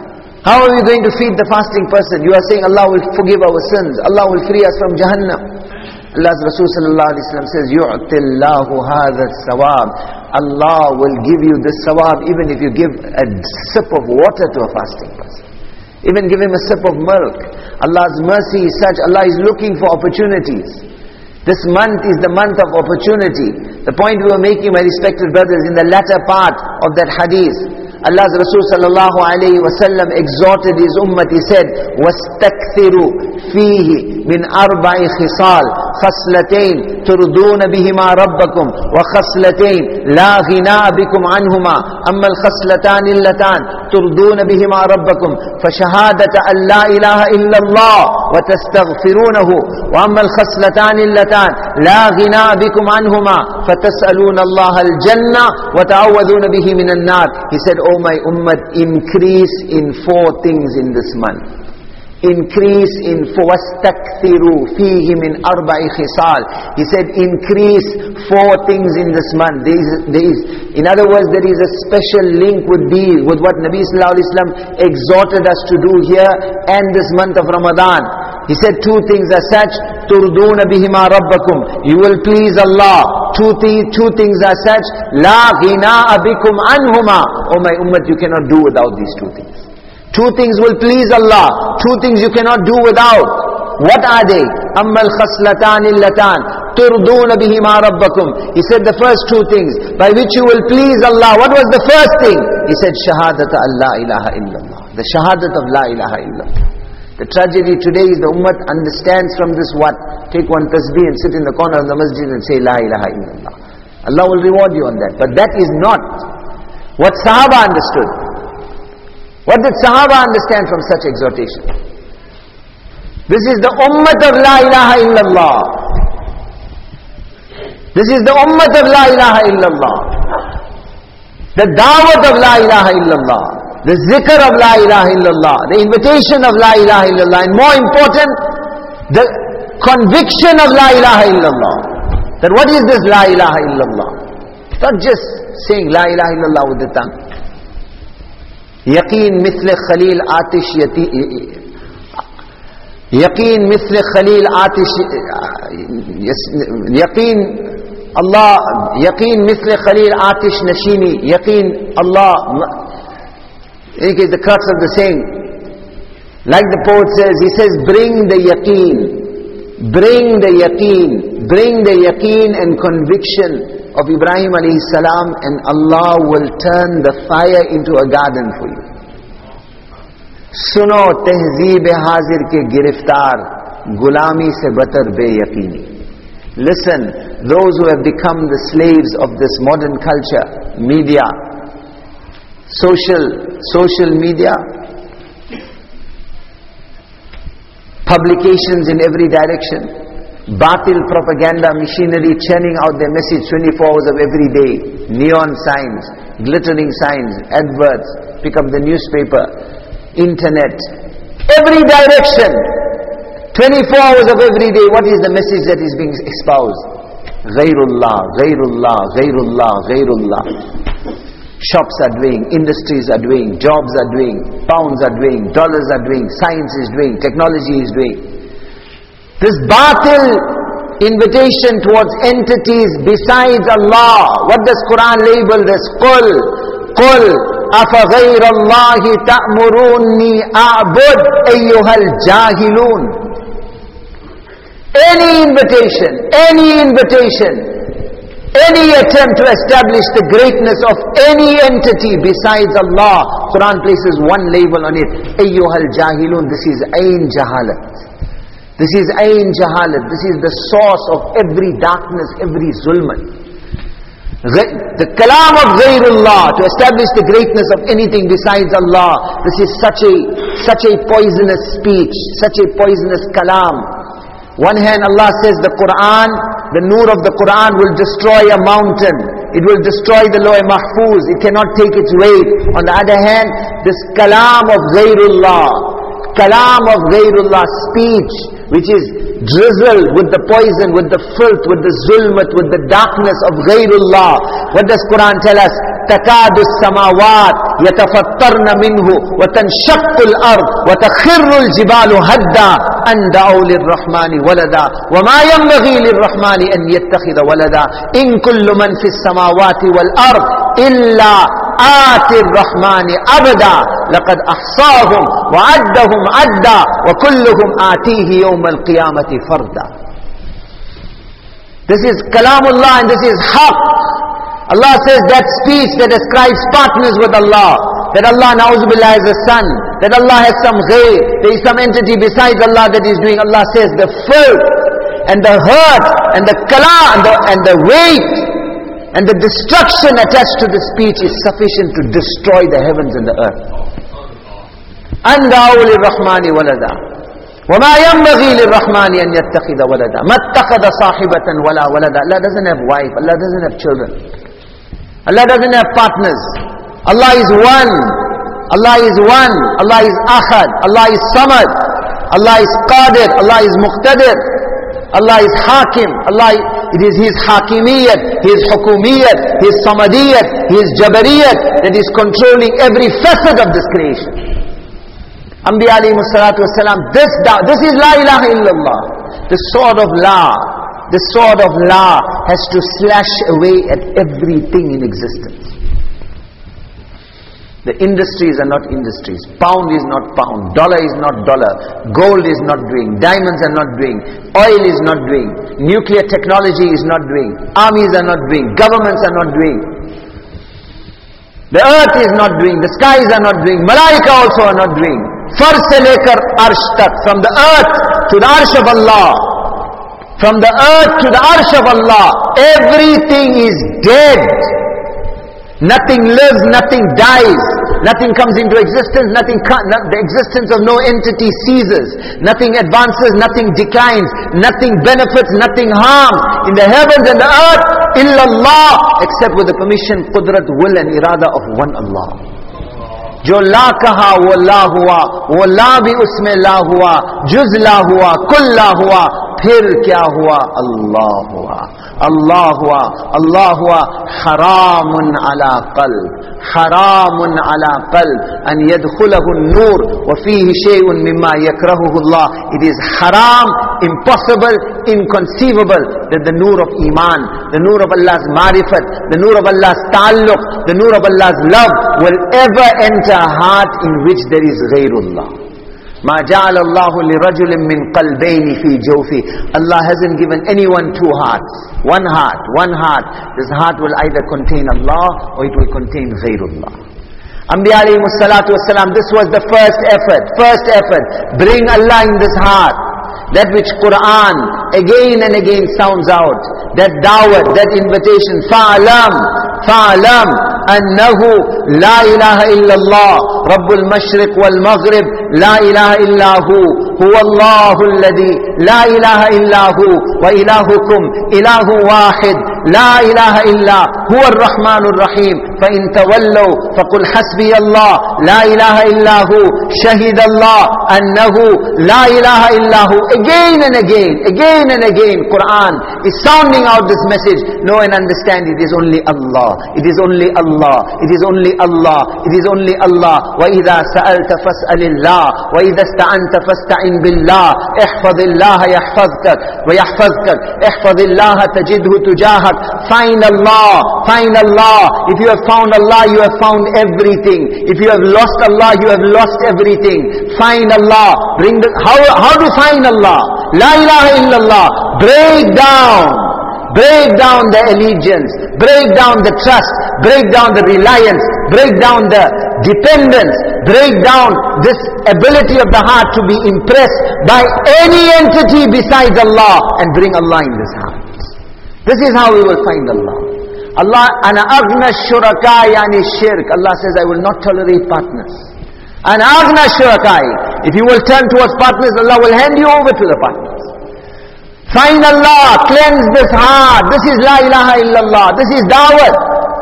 How are we going to feed the fasting person? You are saying Allah will forgive our sins. Allah will free us from Jahannam. Allah's Rasul sallallahu alaihi wasallam says, يُعْتِ اللَّهُ هَذَا الثَّوَابِ Allah will give you this sawab even if you give a sip of water to a fasting person. Even give him a sip of milk. Allah's mercy is such. Allah is looking for opportunities. This month is the month of opportunity. The point we were making, my respected brothers, in the latter part of that hadith, Allah's Rasul sallallahu alayhi wa sallam exhorted his ummah. He said, وَاسْتَكْثِرُوا فِيهِ مِنْ أَرْبَعِ خِصَالٍ خَصْلَتَيْنِ تُرْضُونَ بِهِمَا رَبَّكُمْ وَخَصْلَتَيْنِ لَا غِنَاءَ بِكُمْ عَنْهُمَا أَمَّا الْخَصْلَتَانِ اللَّتَانِ تُرْضُونَ بِهِمَا رَبَّكُمْ فَشَهَادَةَ أَنْ لَا إِلَهَ إِلَّا اللَّهُ وَتَسْتَغْفِرُونَهُ وَأَمَّا الْخَصْلَتَانِ اللَّتَانِ لَا غِنَاءَ بِكُمْ عَنْهُمَا فَتَسْأَلُونَ اللَّهَ الْجَنَّةَ وَتَعَوَّذُونَ بِهِ مِنَ النَّارِ He said, O my ummah, increase in four things in this month. Increase in four. وَاسْتَكْثِرُوا فِيهِ مِنْ أَرْبَعِ خِصَالٍ He said, increase four things in this month. There is, there is, in other words, there is a special link with these, with what Nabi sallallahu alaihi wasallam exhorted us to do here and this month of Ramadan. He said two things are such, تُرْضُونَ بِهِمَا رَبَّكُمْ You will please Allah. Two, th two things are such, لَا غِنَاءَ بِكُمْ عَنْهُمَا Oh my ummah, you cannot do without these two things. Two things will please Allah. Two things you cannot do without. What are they? أَمَّا الْخَصْلَتَانِ اللَّتَانِ تُرْضُونَ بِهِمَا رَبَّكُمْ He said the first two things, by which you will please Allah. What was the first thing? He said, شَهَادَةَ أَن لَا إِلَهَ إِلَّا اللَّهِ The shahadat of La ilaha illallah. The tragedy today is the ummah understands from this what? Take one tasbih and sit in the corner of the masjid and say La ilaha illallah. Allah will reward you on that. But that is not what Sahaba understood. What did Sahaba understand from such exhortation? This is the ummah of La ilaha illallah. This is the ummah of La ilaha illallah. The da'wat of La ilaha illallah. The zikr of La ilaha illallah, the invitation of La ilaha illallah, and more important, the conviction of La ilaha illallah. That what is this La ilaha illallah? It's not just saying La ilaha illallah with the tongue. Yaqeen mithl khalil atish yati Yaqeen mithl khalil atish Yaqeen Allah Yaqeen mithl khalil atish nashini Yaqeen Allah In any case, the crux of the saying, like the poet says, he says, bring the yaqeen, bring the yaqeen, bring the yaqeen and conviction of Ibrahim alayhi salam, and Allah will turn the fire into a garden for you. Suno tehzeeb hazir ke giriftar, gulami se batar be yaqeeni. Listen, those who have become the slaves of this modern culture, media, Social, social media, publications in every direction, batil propaganda machinery churning out their message twenty-four hours of every day, neon signs, glittering signs, adverts, pick up the newspaper, internet, every direction, twenty-four hours of every day. What is the message that is being espoused? Ghairullah, Ghairullah, Ghairullah, Ghairullah. Shops are doing, industries are doing, jobs are doing, pounds are doing, dollars are doing, science is doing, technology is doing. This batil invitation towards entities besides Allah. What does Quran label this? Qul, Qul, أَفَغَيْرَ اللَّهِ تَأْمُرُونِّي أَعْبُدْ أَيُّهَا الْجَاهِلُونَ Any invitation, any invitation, any attempt to establish the greatness of any entity besides Allah, Quran places one label on it. Ayyuhal jahilun. This is ayn jahalat. This is ayn jahalat. This is the source of every darkness, every zulman. The kalam of ghayrullah, to establish the greatness of anything besides Allah, this is such a such a poisonous speech, such a poisonous kalam. One hand Allah says the Quran, the nur of the Quran will destroy a mountain. It will destroy the Lawh Mahfuz. It cannot take its weight. On the other hand, this kalam of ghayrullah, kalam of ghayrullah, speech, which is drizzled with the poison, with the filth, with the zulmat, with the darkness of ghayrullah. What does Quran tell us? تَكَادُ السَّمَاوَاتِ يَتَفَطَّرْنَ مِنْهُ وَتَنْشَقُّ الْأَرْضُ وَتَخِرُّ الْجِبَالُ هَدًّا أَنْ دَعَوْا لِلرَّحْمَنِ وَلَدًا وَمَا يَنبَغِي لِلرَّحْمَنِ أَنْ يَتَّخِذَ وَلَدًا إِنْ كُلُّ مَنْ فِي السَّمَاوَاتِ وَالْأَرْضِ إِلَّا آتِ الرَّحْمَنِ عَبْدًا لَقَدْ أَحْصَاهُمْ وَعَدَّهُمْ عَدًّا وَكُلُّهُمْ آتِيهِ يَوْمَ الْقِيَامَةِ فَرْدًا. This is kalamullah and this is haqq. Allah says that speech that ascribes partners with Allah, that Allah na'uzubillah has a son, that Allah has some ghayr, there is some entity besides Allah that is doing. Allah says the filth and the hurt and the kala and the, and the weight and the destruction attached to the speech is sufficient to destroy the heavens and the earth. أَنْ دَعَوْا لِلرَّحْمَنِ وَلَدًا وَمَا يَنبَغِي لِلرَّحْمَنِ أَنْ يَتَّخِذَ وَلَدًا مَا اتَّخَذَ صَاحِبَةً وَلَا وَلَدًا. Allah doesn't have wife, Allah doesn't have children, Allah doesn't have partners. Allah is one. Allah is one. Allah is ahad. Allah is samad. Allah is qadir. Allah is muqtadir. Allah is hakim. Allah, it is His hakimiyyat, His hukumiyyat, His samadiyyat, His jabariyyat that is controlling every facet of this creation. Anbiya alayhimu salatu wasalam, this, this is la ilaha illallah. The sword of la. The sword of la has to slash away at everything in existence. The industries are not industries. Pound is not pound. Dollar is not dollar. Gold is not doing. Diamonds are not doing. Oil is not doing. Nuclear technology is not doing. Armies are not doing. Governments are not doing. The earth is not doing. The skies are not doing. Malaika also are not doing. Far se lekar arsh tak. From the earth to the arsh of Allah. From the earth to the arsh of Allah, everything is dead. Nothing lives, nothing dies. Nothing comes into existence, nothing, the existence of no entity ceases. Nothing advances, nothing declines. Nothing benefits, nothing harms. In the heavens and the earth, illallah, except with the permission, qudrat, will and irada of one Allah. जो ला कहा वो ला हुआ, वो ला भी उसमें ला हुआ, जुज ला हुआ, कुल ला हुआ, फिर क्या हुआ? अल्लाह हुआ, अल्लाह हुआ, अल्लाह हुआ. हरामुन अला क़ल्ब, हरामुन अला क़ल्ब अन यदखुलहु नूर व फीहि शैउन मिम्मा यकरहुहु अल्लाह. It is haram, impossible, inconceivable that the nur of iman, the nur of Allah's marifat, the nur of Allah's ta'alluq, the nur of Allah's love will ever enter a heart in which there is ghayrullah. Ma ja'ala Allahu li rajulin min qalbayni fi jawfi. Allah hasn't given anyone two hearts. One heart, one heart. This heart will either contain Allah or it will contain ghayrullah. Anbiya alayhimu salatu wasalam, this was the first effort, first effort. Bring Allah in this heart. That which Quran again and again sounds out. That da'wat, that invitation. Fa'alam, fa'alam annahu la ilaha illallah Rabbul Mashriq wal Maghrib la ilaha illahu huwa Allahu alladhi la ilaha illahu wa ilahukum ilahu wahid la ilaha illa huwa ar-Rahmanur Rahim fa in tawallaw faqul hasbi Allah la ilaha illahu shahid Allah annahu la ilaha illahu. Again and again, again and again, Quran is sounding out this message. Know and understand it is only Allah. It is only Allah. It is only Allah. It is only Allah. وَإِذَا سَأَلْتَ فَاسْأَلِ اللَّهِ وَإِذَا اسْتَعَنْتَ فَاسْتَعِنْ بِاللَّهِ احْفَظِ اللَّهَ يَحْفَظْكَ وَيَحْفَظْكَ احْفَظِ اللَّهَ تَجِدْهُ تُجَاهَكَ. Find Allah. Find Allah. If you have found Allah, you have found everything. If you have lost Allah, you have lost everything. Find Allah. Bring the, how, how to find Allah? La ilaha illallah. Break down break down the allegiance, break down the trust, break down the reliance, break down the dependence, break down this ability of the heart to be impressed by any entity besides Allah, and bring Allah in this heart. This is how we will find Allah. Allah, ana aghna shuraka yani shirk. Allah says, I will not tolerate partners. Ana aghna shuraka. If you will turn towards partners, Allah will hand you over to the partners. Find Allah, cleanse this heart. This is la ilaha illallah. This is da'wat.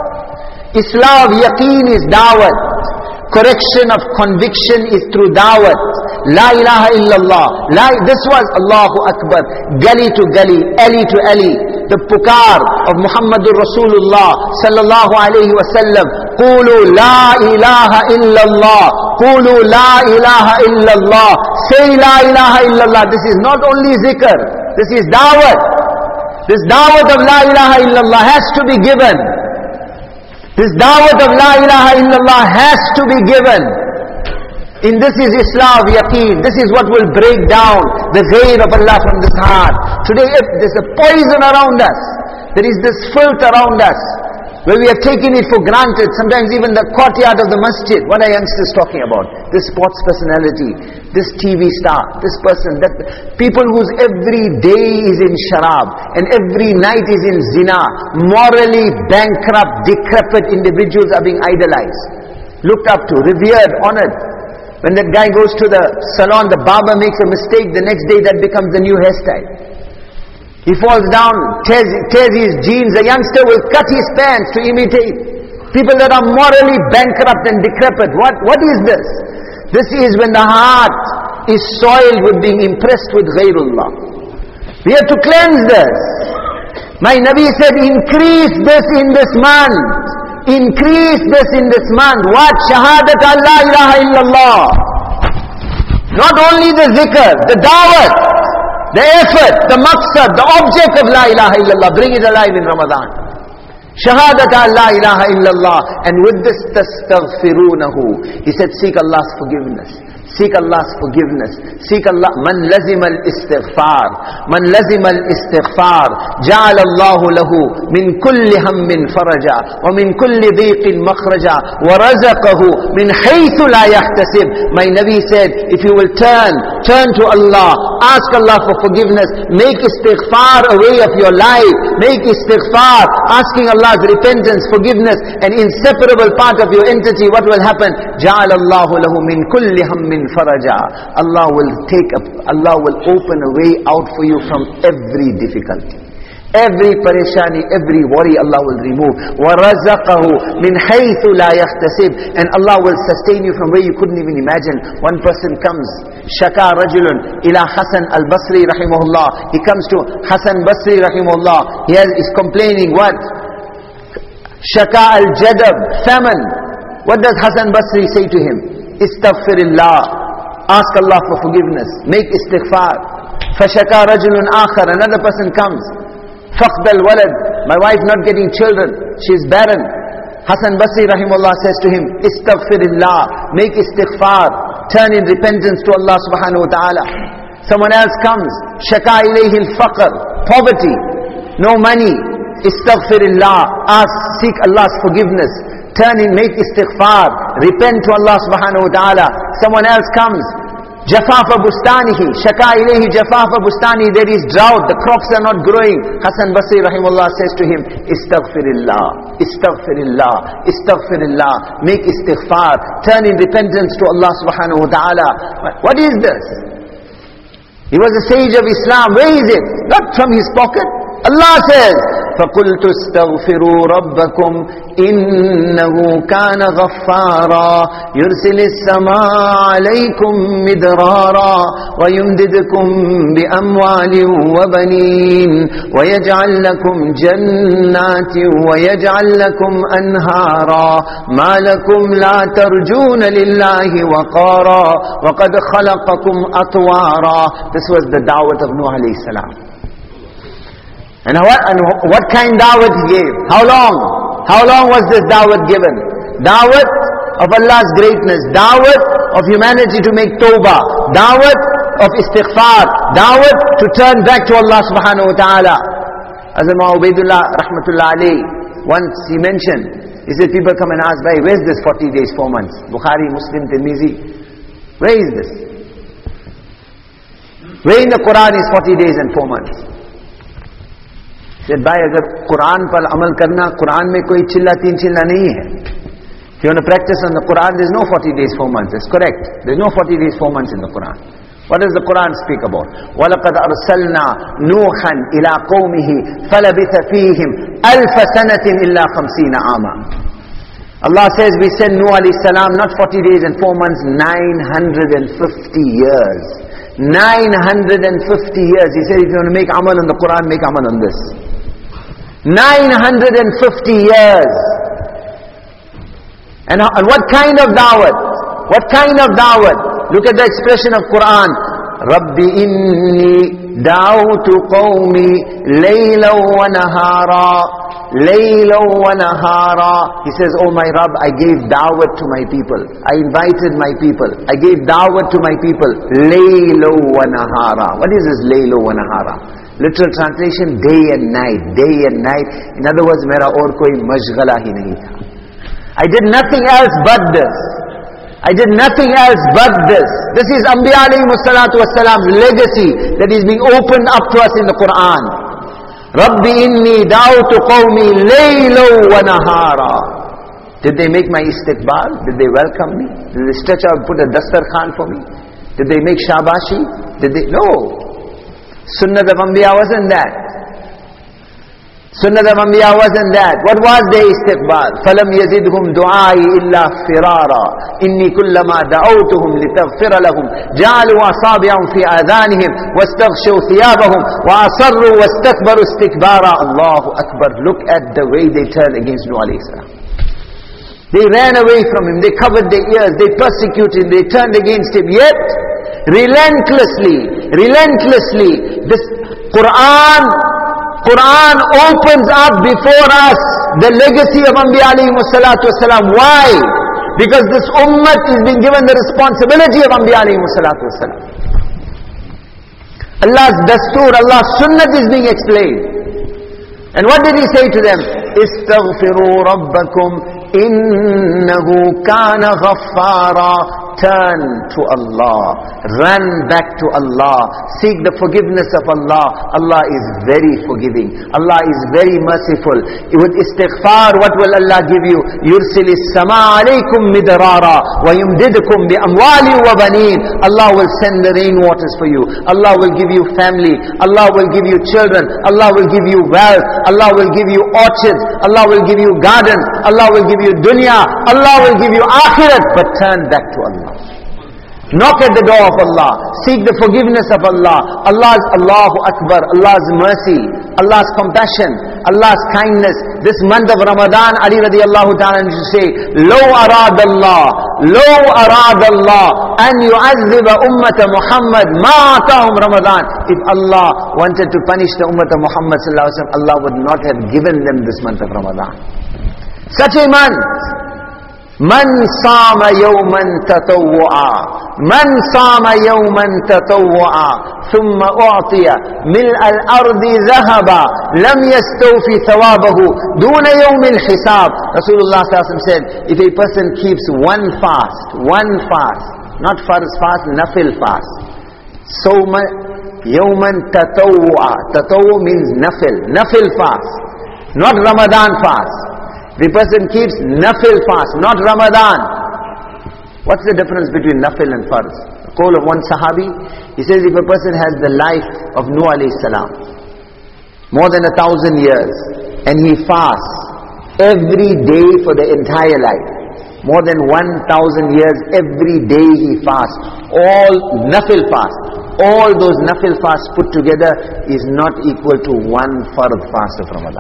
Islam, yaqeen is da'wat. Correction of conviction is through da'wat. La ilaha illallah. La, this was Allahu Akbar. Gully to gully, alley to alley. The pukar of Muhammadur Rasulullah sallallahu alayhi wa sallam. Qulu la ilaha illallah. Qulu la ilaha illallah. Say la ilaha illallah. This is not only zikr. This is da'wat. This da'wat of la ilaha illallah has to be given. This da'wat of la ilaha illallah has to be given. In this is Islam, yaqeen. This is what will break down the ghayr of Allah from this heart. Today there's a poison around us. There is this filth around us, where we have taken it for granted. Sometimes even the courtyard of the masjid. What are youngsters talking about? This sports personality, this T V star, this person, that people whose every day is in sharab and every night is in zina. Morally bankrupt, decrepit individuals are being idolized, looked up to, revered, honored. When that guy goes to the salon, the barber makes a mistake, the next day that becomes the new hairstyle. He falls down, tears, tears his jeans. A youngster will cut his pants to imitate. People that are morally bankrupt and decrepit. What, what is this? This is when the heart is soiled with being impressed with ghayrullah. We have to cleanse this. My Nabi said, increase this in this month. Increase this in this month. What? Shahadat Allah ilaha illallah. Not only the zikr, the da'wat, the effort, the maqsad, the object of la ilaha illallah. Bring it alive in Ramadan. Shahadat Allah ilaha illallah. And with this tastaghfirunahu. He said, seek Allah's forgiveness. Seek Allah's forgiveness. Seek Allah. Man lazim al-istighfar. Man lazim al-istighfar. Ja'ala Allahu lahu min kulli hammin faraja. Wa min kulli dhiqin makhraja. Wa razaqahu min haythu la yahtasib. My Nabi said, if you will turn, turn to Allah. Ask Allah for forgiveness. Make istighfar a way of your life. Make istighfar. Asking Allah's repentance, forgiveness, an inseparable part of your entity. What will happen? Ja'ala Allahu lahu min kulli hammin faraja. Allah will take up, Allah will open a way out for you from every difficulty. Every parishani, every worry Allah will remove. وَرَزَقَهُ مِنْ حَيْثُ لَا يَخْتَسِبْ. And Allah will sustain you from where you couldn't even imagine. One person comes, Shaka rajulun ila Hasan al-Basri rahimahullah. He comes to Hasan Basri rahimahullah. He has, is complaining what? Shaka al-Jadab, famine. What does Hasan Basri say to him? Istaghfirillah. Ask Allah for forgiveness. Make istighfar. Fashaka rajulun akhar. Another person comes. Faqd al-walad. My wife not getting children. She is barren. Hasan Basri rahimahullah says to him, Istaghfirillah. Make istighfar. Turn in repentance to Allah subhanahu wa ta'ala. Someone else comes. Shaka ilayhi al-faqr. Poverty. No money. Istaghfirillah. Ask, seek Allah's forgiveness. Turn in, make istighfar, repent to Allah subhanahu wa ta'ala. Someone else comes, Jafafa bustanihi, shaka ilayhi jafafa bustani, there is drought, the crops are not growing. Hasan Basri rahimahullah says to him, Istaghfirillah, Istaghfirillah, Istaghfirillah, make istighfar, turn in repentance to Allah subhanahu wa ta'ala. What is this? He was a sage of Islam. Where is it? Not from his pocket. Allah says, فَقُلْتُ اسْتَغْفِرُوا رَبَّكُمْ إِنَّهُ كَانَ غَفَّارًا يُرْسِلِ السَّمَاءَ عَلَيْكُمْ مِدْرَارًا وَيُمْدِدْكُمْ بِأَمْوَالٍ وَبَنِينَ وَيَجْعَلْ لَكُمْ جَنَّاتٍ وَيَجْعَلْ لَكُمْ أَنْهَارًا مَا لَكُمْ لَا تَرْجُونَ لِلَّهِ وَقَارًا وَقَدْ خَلَقَكُمْ أَطْوَارًا. This was the da'wat of Nuh alayhi salam. And what, and what kind da'wat he gave? How long? How long was this da'wat given? Da'wat of Allah's greatness. Da'wat of humanity to make tawbah. Da'wat of istighfar. Da'wat to turn back to Allah subhanahu wa ta'ala. Hazrat Ubaidullah rahmatullah alayhi, once he mentioned, he said people come and ask, why, where's this forty days, four months? Bukhari, Muslim, Tirmizi, where is this? Where in the Quran is forty days and four months? He said, bhai, agar Quran par amal karna, Quran mein koi chilla teen chilla nahi hai. If you want to practice on the Quran, there's no forty days, four months. That's correct. There's no forty days, four months in the Quran. What does the Quran speak about? وَلَقَدْ أَرْسَلْنَا نُوحًا إِلَىٰ قَوْمِهِ فَلَبِثَ فِيهِمْ أَلْفَ سَنَةٍ إِلَّا خَمْسِينَ عَامًا. Allah says we send Nuh alayhi salam not forty days and four months, nine hundred fifty years. nine hundred fifty years. He said if you want to make amal on the Quran, make amal on this. nine hundred fifty years. And, and what kind of da'wat? What kind of da'wat? Look at the expression of Quran. Rabbi inni da'utu qawmi layla wa nahara. Layla wa nahara. He says, oh my Rabb, I gave da'wat to my people. I invited my people. I gave da'wat to my people. Layla wa nahara. What is this layla wa nahara? Literal translation, day and night. Day and night. In other words, mera aur koi mashghala hi nahi tha. I did nothing else but this. I did nothing else but this. This is Anbiya alayhi salatu wassalam's legacy that is being opened up to us in the Quran. Rabbi inni da'utu qawmi layla wa nahara. Did they make my istiqbal? Did they welcome me? Did they stretch out, put a dastarkhan for me? Did they make shabashi? Did they? No. Sunnah of Anbiya wasn't that. Sunnah of Anbiya wasn't that. What was their istiqbal? فَلَمْ يَزِدْهُمْ دُعَائِ إِلَّا فِرَارًا إِنِّي كُلَّمَا دَعَوْتُهُمْ لِتَغْفِرَ لَهُمْ جَعَلُوا أَصَابِعَهُمْ فِي آذَانِهِمْ وَاسْتَغْشَوْا ثِيَابَهُمْ وَأَصَرُّوا وَاسْتَكْبَرُوا اسْتِكْبَارًا. Allahu Akbar. Look at the way they turned against Nuh alayhi salam. They ran away from him. They covered their ears. They persecuted him. They turned against him. Yet, relentlessly, relentlessly, this Quran Quran opens up before us the legacy of Anbiya alayhi salatu wasalam. Why? Because this ummah is being given the responsibility of Anbiya alayhi salatu wasalam. Allah's dastur, Allah's sunnah is being explained. And what did He say to them? Istaghfiru rabbakum innahu kana ghaffara. Turn to Allah. Run back to Allah. Seek the forgiveness of Allah. Allah is very forgiving. Allah is very merciful. With istighfar, what will Allah give you? يُرْسِلِ السَّمَاءَ عَلَيْكُمْ مِدْرَارًا وَيُمْدِدْكُمْ بِأَمْوَالٍ وَبَنِينَ. Allah will send the rain waters for you. Allah will give you family. Allah will give you children. Allah will give you wealth. Allah will give you orchards. Allah will give you gardens. Allah will give you dunya. Allah will give you akhirat. But turn back to Allah. Knock at the door of Allah. Seek the forgiveness of Allah. Allah's Allahu Akbar. Allah's mercy. Allah's compassion. Allah's kindness. This month of Ramadan, Ali radiallahu ta'ala used to say, لو أراد الله لو أراد الله أن يعذب أمة محمد ما أعطاهم رمضان. If Allah wanted to punish the ummah of Muhammad sallallahu alaihi wasallam, Allah would not have given them this month of Ramadan. Such a month. من صام يوما تطوعا من صام يوما تطوعا ثم أعطي ملء الأرض ذهبا لم يستوفي ثوابه دون يوم الحساب. Rasulullah sallallahu alaihi wasallam said, if a person keeps one fast, one fast, not farz fast, nafil fast, صوم يوما تطوعا, tatawwu means nafil, nafil fast, not Ramadan fast. The person keeps nafil fast, not Ramadan. What's the difference between nafil and farz? The call of one sahabi, he says if a person has the life of Nuh alayhi salam, more than a thousand years, and he fasts every day for the entire life, more than one thousand years, every day he fasts, all nafil fast, all those nafil fasts put together is not equal to one farz fast of Ramadan.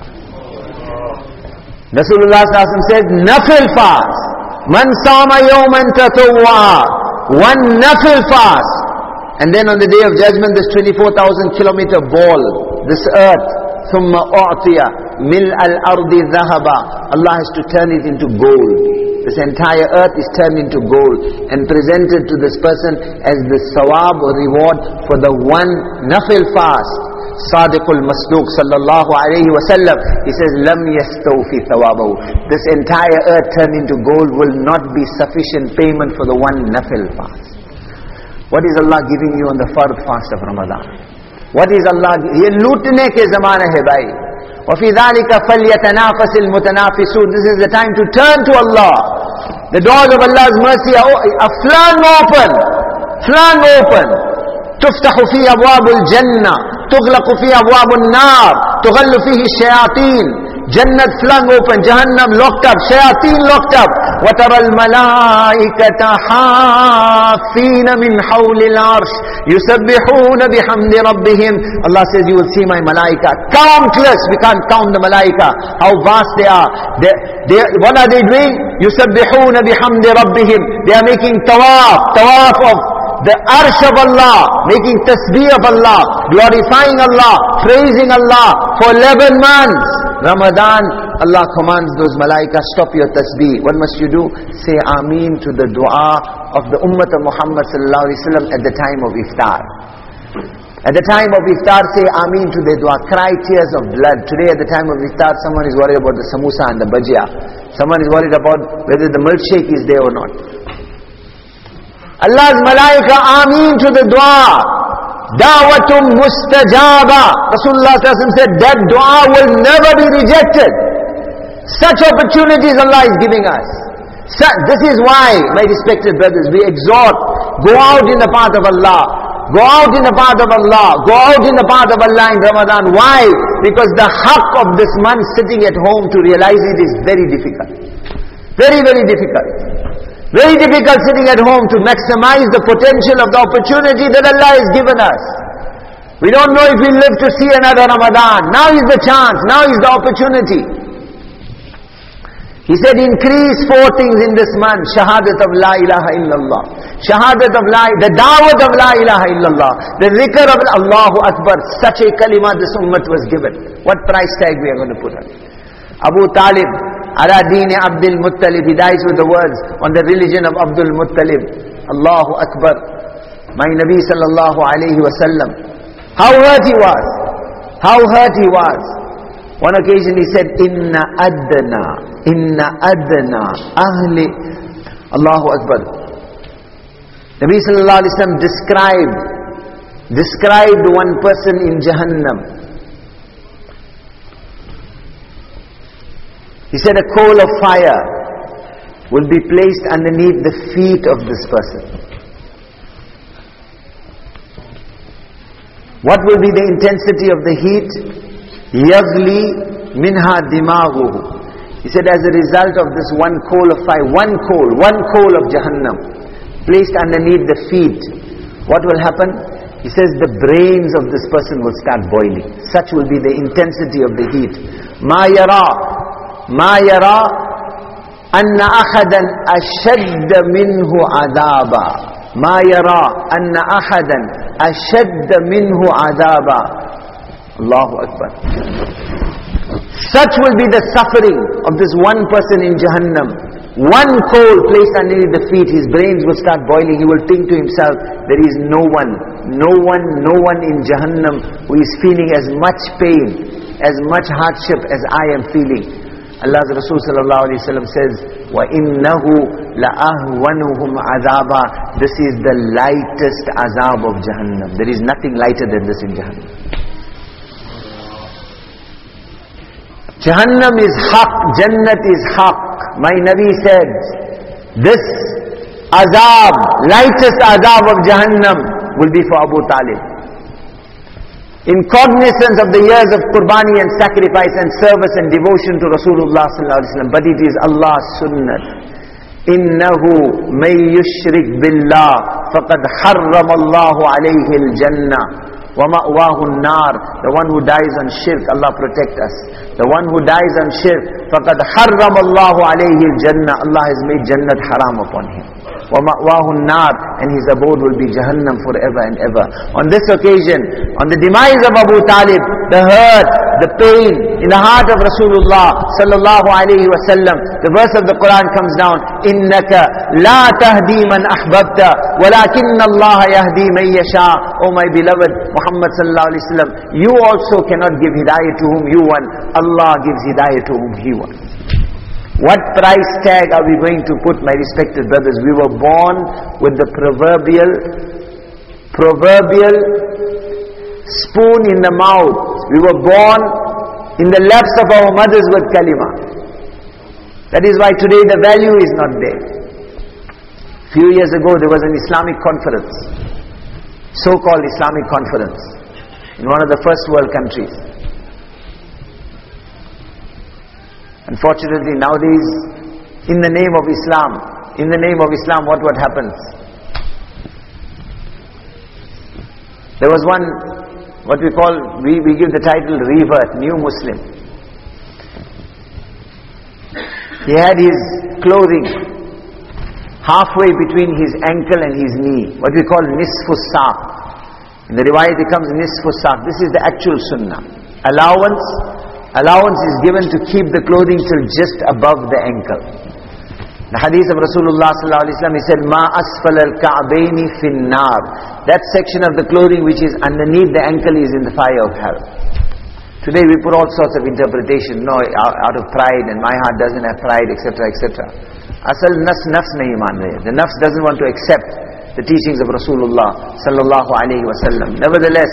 Rasulullah sallallahu alaihi wasallam said, nafil fast. Man sama yawman tatawwa. One nafil fast. And then on the day of judgment, this twenty-four thousand kilometer ball, this earth, ثُمَّ أُعْطِيَ مِلْءَ الْأَرْضِ ذَهَبًا. Allah has to turn it into gold. This entire earth is turned into gold and presented to this person as the sawab or reward for the one nafil fast. Sadiqul Masduq sallallahu alayhi wa sallam, he says, Lam yastawfi thawabahu. This entire earth turned into gold will not be sufficient payment for the one nafil fast. What is Allah giving you on the fard fast of Ramadan? What is Allah? Ye lootne ke zamana hai bhai. وَفِي ذَلِكَ فَلْيَتَنَافَسِ الْمُتَنَافِسُونَ. This is the time to turn to Allah. The doors of Allah's mercy are, are flung open. Flung open. تُفْتَحُ فِي أَبْوَابُ الْجَنَّةِ تُغْلَقُ فِي أَبْوَابُ النَّارِ تُغَلُّ فِيهِ الشَّيَاطِينَ. Jannat flung open, Jahannam locked up, Shayateen locked up. وَتَرَى الْمَلَائِكَةَ حَافِّينَ مِنْ حَوْلِ الْعَرْشِ يُسَبِّحُونَ بِحَمْدِ رَبِّهِمْ. Allah says, you will see my malaika. Countless, we can't count the malaika, how vast they are. They, they, what are they doing? يُسَبِّحُونَ بِحَمْدِ رَبِّهِمْ. They are making tawaf, tawaf of the arsh of Allah, making tasbih of Allah, glorifying Allah, praising Allah for eleven months. Ramadan, Allah commands those malaika, stop your tasbih. What must you do? Say Ameen to the dua of the ummah of Muhammad sallallahu alaihi wasallam at the time of iftar. At the time of iftar, say Ameen to the dua. Cry tears of blood. Today at the time of iftar, someone is worried about the samosa and the bhajia. Someone is worried about whether the milkshake is there or not. Allah's malaika, Ameen to the dua. Da'watum mustajaba. Rasulullah sallallahu alaihi wasallam said that dua will never be rejected. Such opportunities Allah is giving us. So, this is why, my respected brothers, we exhort, go out in the path of Allah. Go out in the path of Allah. Go out in the path of Allah in Ramadan. Why? Because the haqq of this month sitting at home to realize it is very difficult. Very, very difficult. Very difficult sitting at home to maximize the potential of the opportunity that Allah has given us. We don't know if we'll live to see another Ramadan. Now is the chance. Now is the opportunity. He said, increase four things in this month. Shahadat of La ilaha illallah. Shahadat of La, the da'wat of La ilaha illallah. The zikr of Allahu Akbar. Such a kalima this ummah was given. What price tag we are going to put on? Abu Talib, ala deen Abdul Muttalib, he dies with the words, on the religion of Abdul Muttalib. Allahu Akbar. My Nabi sallallahu alayhi wa sallam. How hurt he was. How hurt he was. One occasion he said, Inna adna, inna adna, ahli. Allahu Akbar. Nabi sallallahu alayhi wa sallam described, described one person in Jahannam. He said a coal of fire will be placed underneath the feet of this person. What will be the intensity of the heat? Yaghli minha dimaghuhu. He said as a result of this one coal of fire, one coal, one coal of Jahannam placed underneath the feet, what will happen? He says the brains of this person will start boiling. Such will be the intensity of the heat. Ma yara ما يرى أن أحدا أشد منه عذابا ما يرى أن أحدا أشد منه عذابا الله أكبر. Such will be the suffering of this one person in Jahannam. One coal placed underneath the feet, his brains will start boiling. He will think to himself, there is no one, no one, no one in Jahannam who is feeling as much pain, as much hardship as I am feeling. Allah's Rasul sallallahu alayhi wa sallam says, وَإِنَّهُ لَأَهْوَنُهُمْ عَذَابًا. This is the lightest azab of Jahannam. There is nothing lighter than this in Jahannam. Jahannam is haqq, Jannat is haqq. My Nabi said, this azab, lightest azab of Jahannam will be for Abu Talib. In cognizance of the years of qurbani and sacrifice and service and devotion to Rasulullah sallallahu alaihi wasallam, but it is Allah's sunnah. Innahu may yushrik billah faqad harram Allahu alayhi al-jannah wa ma'wahu an-nar. The one who dies on shirk, Allah protect us. The one who dies on shirk, faqad harram Allahu alayhi al-jannah. Allah has made Jannat haram upon him. وَمَأْوَاهُ النَّارِ, and his abode will be Jahannam forever and ever. On this occasion, on the demise of Abu Talib, the hurt, the pain in the heart of Rasulullah sallallahu alaihi wasallam. The verse of the Quran comes down, innaka la tahdi man ahbabta walakinna Allah yahdi man yasha. Oh my beloved Muhammad sallallahu alaihi wasallam, you also cannot give hidayah to whom you want. Allah gives hidayah to whom He wants. What price tag are we going to put, my respected brothers? We were born with the proverbial proverbial spoon in the mouth. We were born in the laps of our mothers with kalima. That is why today the value is not there. Few years ago there was an Islamic conference, so-called Islamic conference, in one of the first world countries. Unfortunately nowadays, in the name of Islam, in the name of Islam, what what happens? There was one, what we call, we, we give the title Revert, New Muslim. He had his clothing halfway between his ankle and his knee, what we call nisfu saq. In the riwayat it comes nisfu saq. This is the actual sunnah. Allowance, allowance is given to keep the clothing till just above the ankle. The hadith of Rasulullah sallallahu alaihi wasallam, he said, "Ma asfal al-ka'baini fin nar." That section of the clothing which is underneath the ankle is in the fire of hell. Today we put all sorts of interpretation. No, out of pride, and my heart doesn't have pride, et cetera, et cetera. Asal nafs nafs nahi maan rahe. The nafs doesn't want to accept the teachings of Rasulullah sallallahu alaihi wasallam. Nevertheless,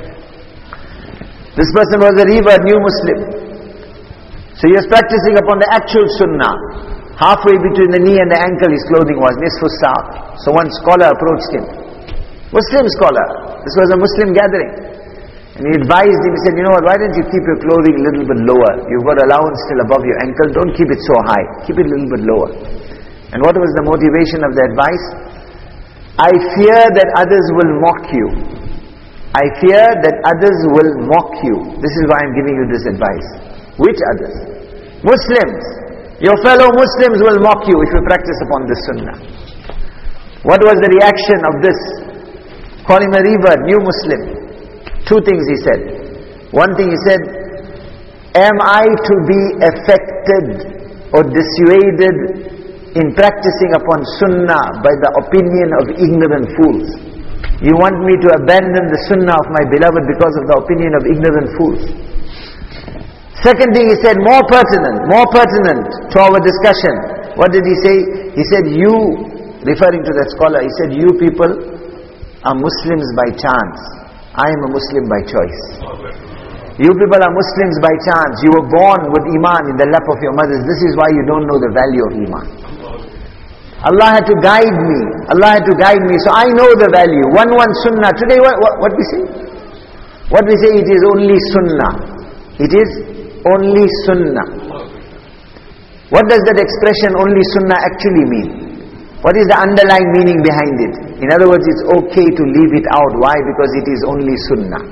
this person was a revert, new Muslim. So he was practicing upon the actual sunnah. Halfway between the knee and the ankle his clothing was nisfu saq. So one scholar approached him, Muslim scholar. This was a Muslim gathering, and he advised him. He said, you know what, why don't you keep your clothing a little bit lower? You've got allowance still above your ankle, don't keep it so high, keep it a little bit lower. And what was the motivation of the advice? I fear that others will mock you. I fear that others will mock you. This is why I'm giving you this advice. Which others? Muslims. Your fellow Muslims will mock you if you practice upon this sunnah. What was the reaction of this? Call him a revert, new Muslim. Two things he said. One thing he said, am I to be affected or dissuaded in practicing upon sunnah by the opinion of ignorant fools? You want me to abandon the sunnah of my beloved because of the opinion of ignorant fools? Second thing he said, more pertinent, more pertinent to our discussion. What did he say? He said, you, referring to that scholar, he said, you people are Muslims by chance. I am a Muslim by choice. You people are Muslims by chance. You were born with Iman in the lap of your mothers. This is why you don't know the value of Iman. Allah had to guide me. Allah had to guide me. So I know the value. One one sunnah. Today what, what, what we say? What we say, it is only sunnah. It is only sunnah. What does that expression only sunnah actually mean? What is the underlying meaning behind it? In other words, it's okay to leave it out. Why? Because it is only sunnah.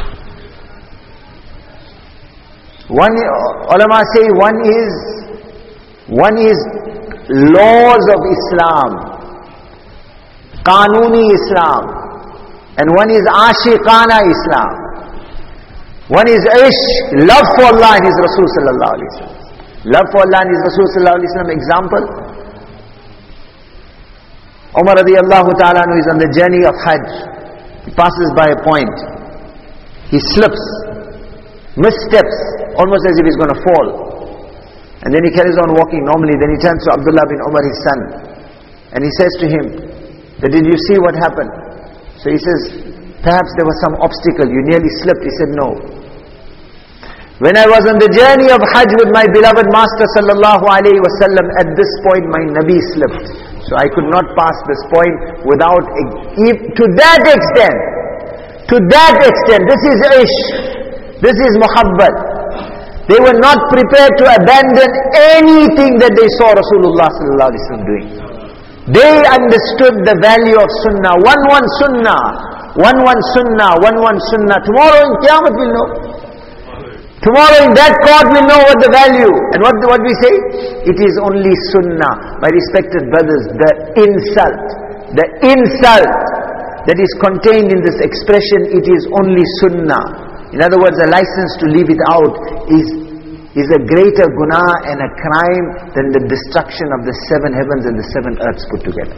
One, ulama say, one is, one is laws of Islam, Qanuni Islam, and one is Ashiqana Islam. One is ishq, love for Allah and His Rasul sallallahu alaihi wasallam. Love for Allah and His Rasul sallallahu alaihi wasallam. Example, Umar radiyallahu ta'ala anhu is on the journey of Hajj. He passes by a point. He slips, missteps, almost as if he's going to fall. And then he carries on walking normally. Then he turns to Abdullah bin Umar, his son, and he says to him, that, did you see what happened? So he says, perhaps there was some obstacle, you nearly slipped. He said, no. When I was on the journey of Hajj with my beloved Master sallallahu alaihi wasallam, at this point my Nabi slipped. So I could not pass this point without, to that extent, to that extent, this is ishq, this is muhabbat. They were not prepared to abandon anything that they saw Rasulullah sallallahu alaihi wasallam doing. They understood the value of sunnah. One one sunnah, one one sunnah, one one sunnah. Tomorrow in Qiyamah we'll know. Tomorrow in that court we'll know what the value. And what, what we say? It is only sunnah. My respected brothers, the insult, the insult that is contained in this expression, it is only sunnah. In other words, a license to leave it out is, is a greater guna and a crime than the destruction of the seven heavens and the seven earths put together.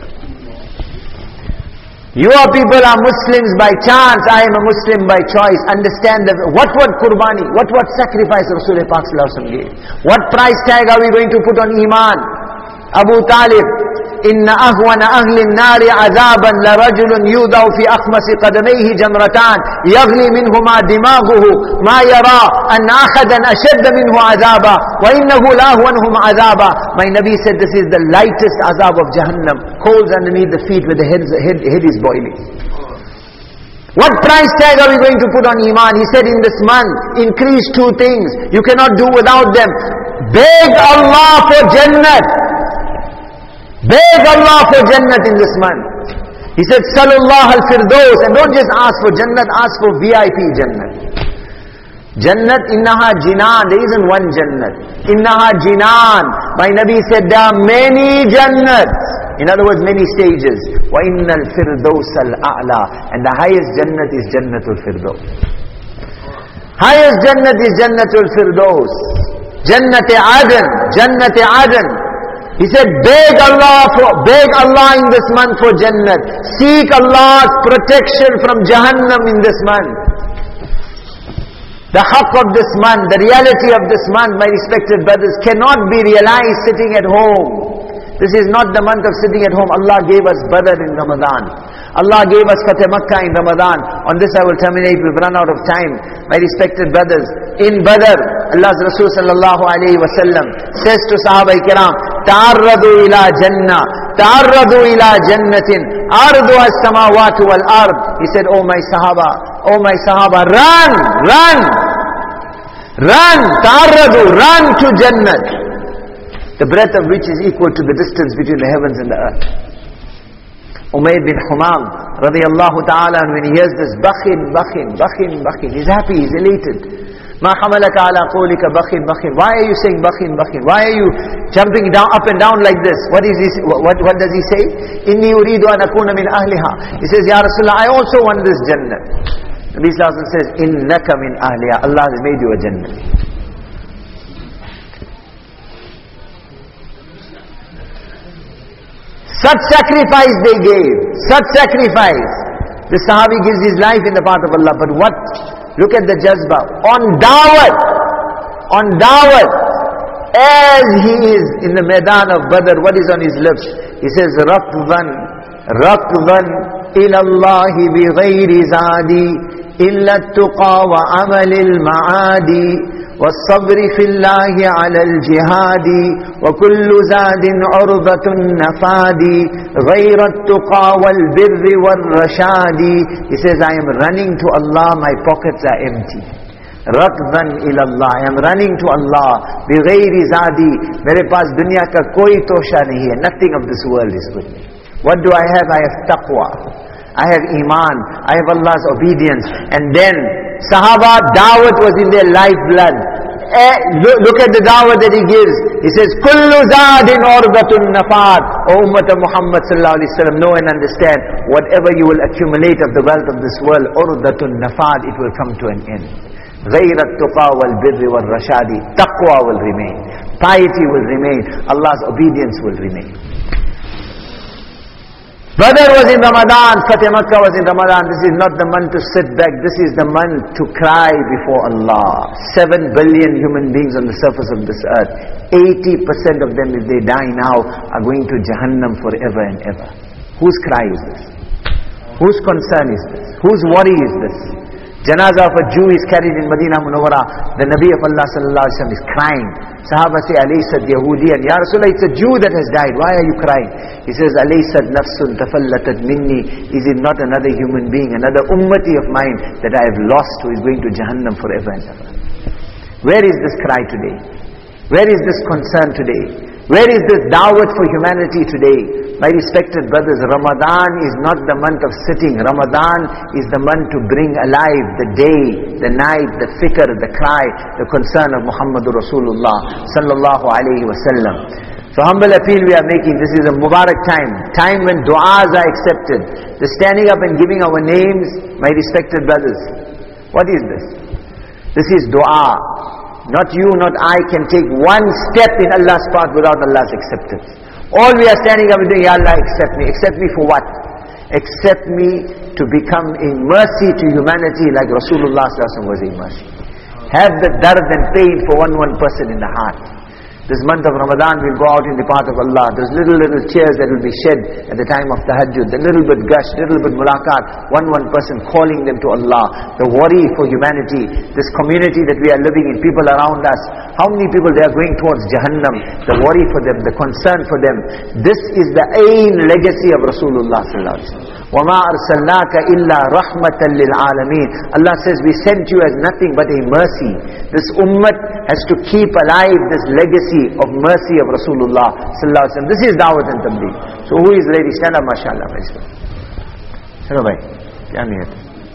You are people are Muslims by chance, I am a Muslim by choice. Understand that what what qurbani, what what sacrifice Rasulullah Pak Sallallahu Alaihi Wasallam gave. What price tag are we going to put on Iman? Abu Talib, Inna ahwana ahli an-nari azaban la rajulun yudaw fi akhmasi qadamayhi jamratan yaghli minhuma dimaghuhu ma yara an akhadan ashadda minhu azaba wa innahu la ahwanhum azaba. My Nabi said this is the lightest azab of Jahannam, coals underneath the feet where the head, head, head is boiling. What price tag are we going to put on Iman? He said in this month, increase two things. You cannot do without them. Beg Allah for Jannat. Beg Allah for Jannat in this month. He said, Salullah al-Firdaus. And don't just ask for Jannat, ask for V I P Jannat. Jannat, innaha jinan. There isn't one Jannat. Innaha jinan. My Nabi said, there are many Jannats. In other words, many stages. Wa innal firdaus al-a'la. And the highest Jannat is Jannatul Firdaus. Highest Jannat is Jannatul Firdaus. Jannat Adan. Jannat Adan. He said, beg Allah for, beg Allah in this month for Jannat. Seek Allah's protection from Jahannam in this month. The haqq of this month, the reality of this month, my respected brothers, cannot be realized sitting at home. This is not the month of sitting at home. Allah gave us Badr in Ramadan. Allah gave us Fateh Makkah in Ramadan. On this I will terminate, we've run out of time. My respected brothers, in Badr, Allah's Rasul sallallahu alayhi wa sallam says to Sahaba Ikram, Ta'arradu ila Jannah, Ta'arradu ila Jannatin, Ardu as-samawatu wal-ard. He said, oh my Sahaba, oh my Sahaba, run, run, run, Ta'arradu, run to Jannat. The breadth of which is equal to the distance between the heavens and the earth. Umayr bin Humam, radiyallahu ta'ala, and when he hears this, bakhin, bakhin, bakhin, bakhin, he's happy, he's elated. Ma hamalaka ala qawlika bakhin, bakhin. Why are you saying bakhin, bakhin? Why are you jumping down, up and down like this? What is this? What, what does he say? Inni uridu an akuna min ahliha. He says, Ya Rasulullah, I also want this Jannah. Nabi Sallallahu Alaihi Wasallam says, Innaka min ahliha. Allah has made you a Jannah. Such sacrifice they gave. Such sacrifice. The Sahabi gives his life in the path of Allah. But what? Look at the jazba. On dawat. On dawat. As he is in the Maidan of Badr, what is on his lips? He says, Rakvan. Rakvan ilallahi bi ghayri zadi. Illa tuqa wa amalil ma'adi. والصبر في الله على الجهاد وكل زاد عرضة النفاد غير التقى والبر والرشاد. He says, I am running to Allah, my pockets are empty. ركضا إلى الله, I am running to Allah. بغير زادي, मेरे पास दुनिया का कोई तोशा नहीं है. Nothing of this world is with me. What do I have? I have taqwa, I have iman, I have Allah's obedience. And then Sahaba, dawat was in their lifeblood. Eh, look, look at the dawat that he gives. He says, Kullu zadin urdatun nafad. O Ummah of Muhammad sallallahu alaihi wasallam, know and understand, whatever you will accumulate of the wealth of this world, urdatun nafad, it will come to an end. غَيْرَ التُّقَى وَالْبِرِّ وَالرَّشَادِ. Taqwa will remain. Piety will remain. Allah's obedience will remain. Badr was in Ramadan, Fateh Makkah was in Ramadan. This is not the month to sit back. This is the month to cry before Allah. Seven billion human beings on the surface of this earth. Eighty percent of them, if they die now, are going to Jahannam forever and ever. Whose cry is this? Whose concern is this? Whose worry is this? Janazah of a Jew is carried in Madinah Munawwara. The Nabi of Allah sallallahu alaihi wasallam is crying. Sahaba say, Alaysat Yahudiyan. Ya Rasulullah, it's a Jew that has died. Why are you crying? He says, Alaysat nafsun tafallatat minni. Is it not another human being, another ummati of mine that I have lost, who is going to Jahannam forever and ever? Where is this cry today? Where is this concern today? Where is this da'wat for humanity today? My respected brothers, Ramadan is not the month of sitting. Ramadan is the month to bring alive the day, the night, the fikr, the cry, the concern of Muhammadur Rasulullah sallallahu alayhi wa sallam. So humble appeal we are making. This is a Mubarak time. Time when du'as are accepted. The standing up and giving our names, my respected brothers. What is this? This is dua. Not you, not I can take one step in Allah's path without Allah's acceptance. All we are standing up and doing, Ya Allah, accept me. Accept me for what? Accept me to become a mercy to humanity like Rasulullah sallallahu alaihi wasallam was a mercy. Have the dard and pain for one one person in the heart. This month of Ramadan we'll go out in the path of Allah. Those little little tears that will be shed at the time of tahajjud, the little bit gush, little bit mulaqat, one one person calling them to Allah. The worry for humanity, this community that we are living in, people around us, how many people they are going towards Jahannam, the worry for them, the concern for them. This is the ain legacy of Rasulullah sallallahu alaihi wasallam. وَمَا أَرْسَلْنَاكَ إِلَّا رَحْمَةً لِلْعَالَمِينَ. Allah says we sent you as nothing but a mercy. This ummah has to keep alive this legacy of mercy of Rasulullah sallallahu alaihi wasallam. This is Dawat and Tabligh. So who is ready? Stand up, mashallah. Hello, bhai. Kya niyat?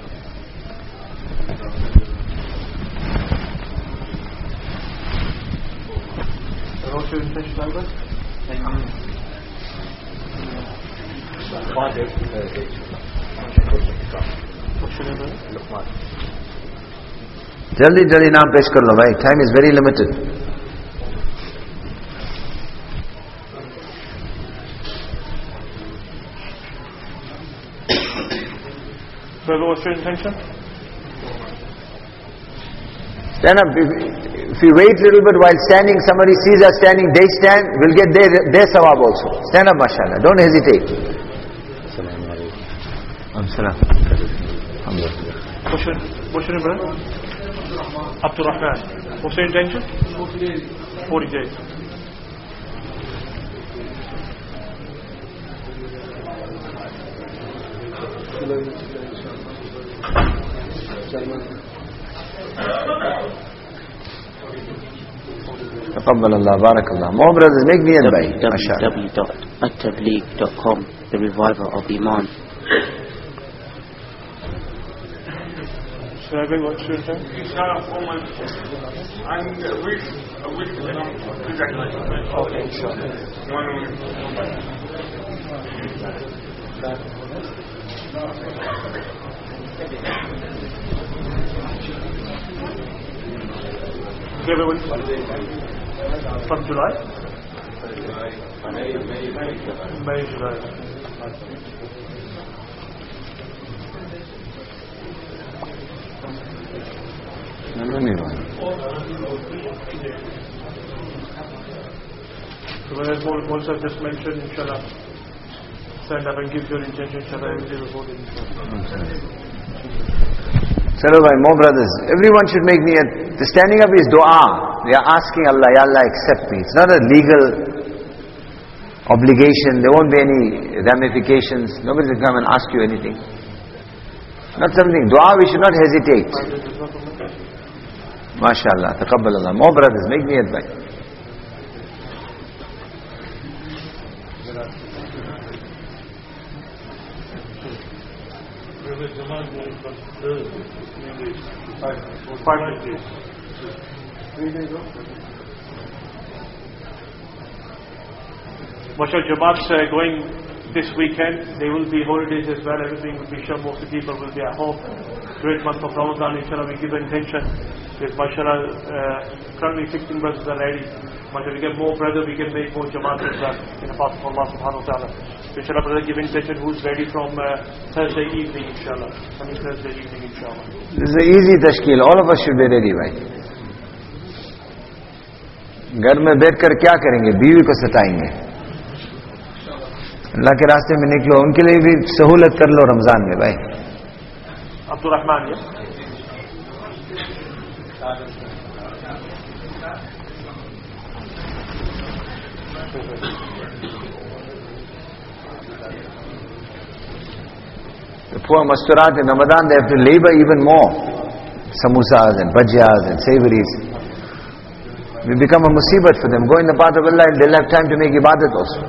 What's your intention, Albert? Thank you. जल्दी जल्दी नाम पेश कर लो भाई. Time is very limited. So what's your intention? Stand up. If, if you wait a little bit while standing, somebody sees us standing, they stand, we'll get their, their sawab also. Stand up, mashallah. Don't hesitate. As-salam. What's your, what's your name, brother? Abdul Rahman. What's your intention? forty days. Taqabbal Allah, barakallah. More brothers, make me a bay. w w w dot at tabligh dot com, the reviver of Iman. Should I bring what's your intention? Okay, inshallah. Okay, everyone. From July? May, July. No, no, no. So when I told, once I've just mentioned, inshallah, stand up and give your intention, inshallah, and give a vote, inshallah. Sarabhai, more brothers, everyone should make niyat. The standing up is dua. We are asking Allah, Ya Allah, accept me. It's not a legal obligation. There won't be any ramifications. Nobody will come and ask you anything. Not something. Dua, we should not hesitate. MashaAllah, taqabbal Allah. More brothers, make niyat bhai. Five days. Three days off. Mashallah, Jamaat's uh, going this weekend. There will be holidays as well. Everything will be shut. Most of the people will be at home. Great month of Ramadan, inshallah, we give intention. With mashallah, uh, currently sixteen brothers are ready. Mashallah, we get more brothers, we can make more Jamaat as well in the path of Allah subhanahu wa ta'ala. So inshallah, brother, give intention who's ready from uh, Thursday evening, inshallah. Coming Thursday evening, inshallah. This is an easy tashkil. All of us should be ready, bhai. घर में बैठकर क्या करेंगे? बीवी को सताएंगे. अल्लाह के रास्ते में निकलो, उनके लिए भी सहूलत कर लो रमजान में भाई. Abdul Rahman, yes? The poor masturat in Ramadan, they have to labor even more. Samosas and bhajiyas and savories. We become a musibat for them. Go in the path of Allah and they'll have time to make ibadat also.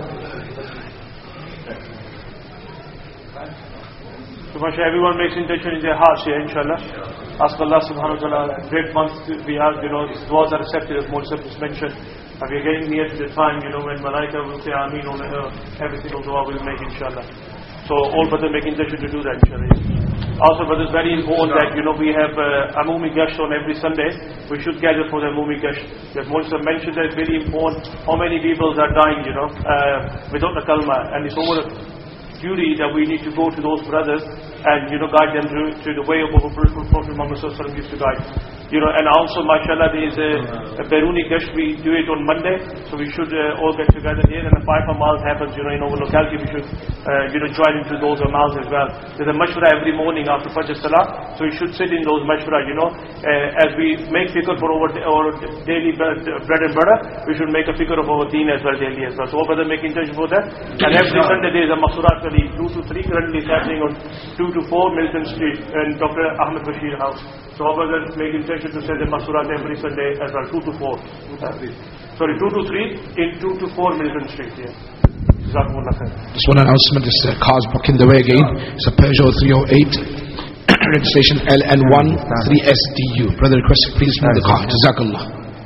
So mashallah, everyone makes intention in their hearts here, inshallah. Ask Allah subhanahu wa ta'ala, great month we have, you know, du'as are accepted as Mawlid just mentioned. And we are getting near to the time, you know, when Malaika will say Ameen on earth, every single dua will make, inshallah. So all brothers make intention to do that, inshallah. Also, but it's very important that, you know, we have uh, Amumi Gash on every Sunday. We should gather for the Amumi Gash. Because Moses mentioned that it's very important how many people are dying, you know, uh, without the kalma. And it's over duty that we need to go to those brothers and, you know, guide them to, to the way of our Prophet Muhammad sallallahu alaihi wasallam used to guide. You know, and also, mashallah, there is a, a Beruni Gash. We do it on Monday, so we should uh, all get together here. And the five amals happens, you know, in our locality. We should, uh, you know, join into those amals as well. There's a mashwara every morning after Fajr Salah, so we should sit in those mashwara, you know. Uh, as we make fikr for our, our daily bread, bread and butter, we should make a fikr of our deen as well, daily as well. So all brothers make intention for that. And every Sunday there is a Masurat Kali, two to three currently is happening on two to four Milton Street and Doctor Ahmed Bashir House. So all brothers make intention to say the Masurat every Sunday as well, two to four. Uh, sorry, two to three in two to four Milton Street, yeah. Just one announcement, this uh, car's blocking the way again. It's a Peugeot three oh eight, registration L N one three S D U. Brother request, please move the car. Jazakallah.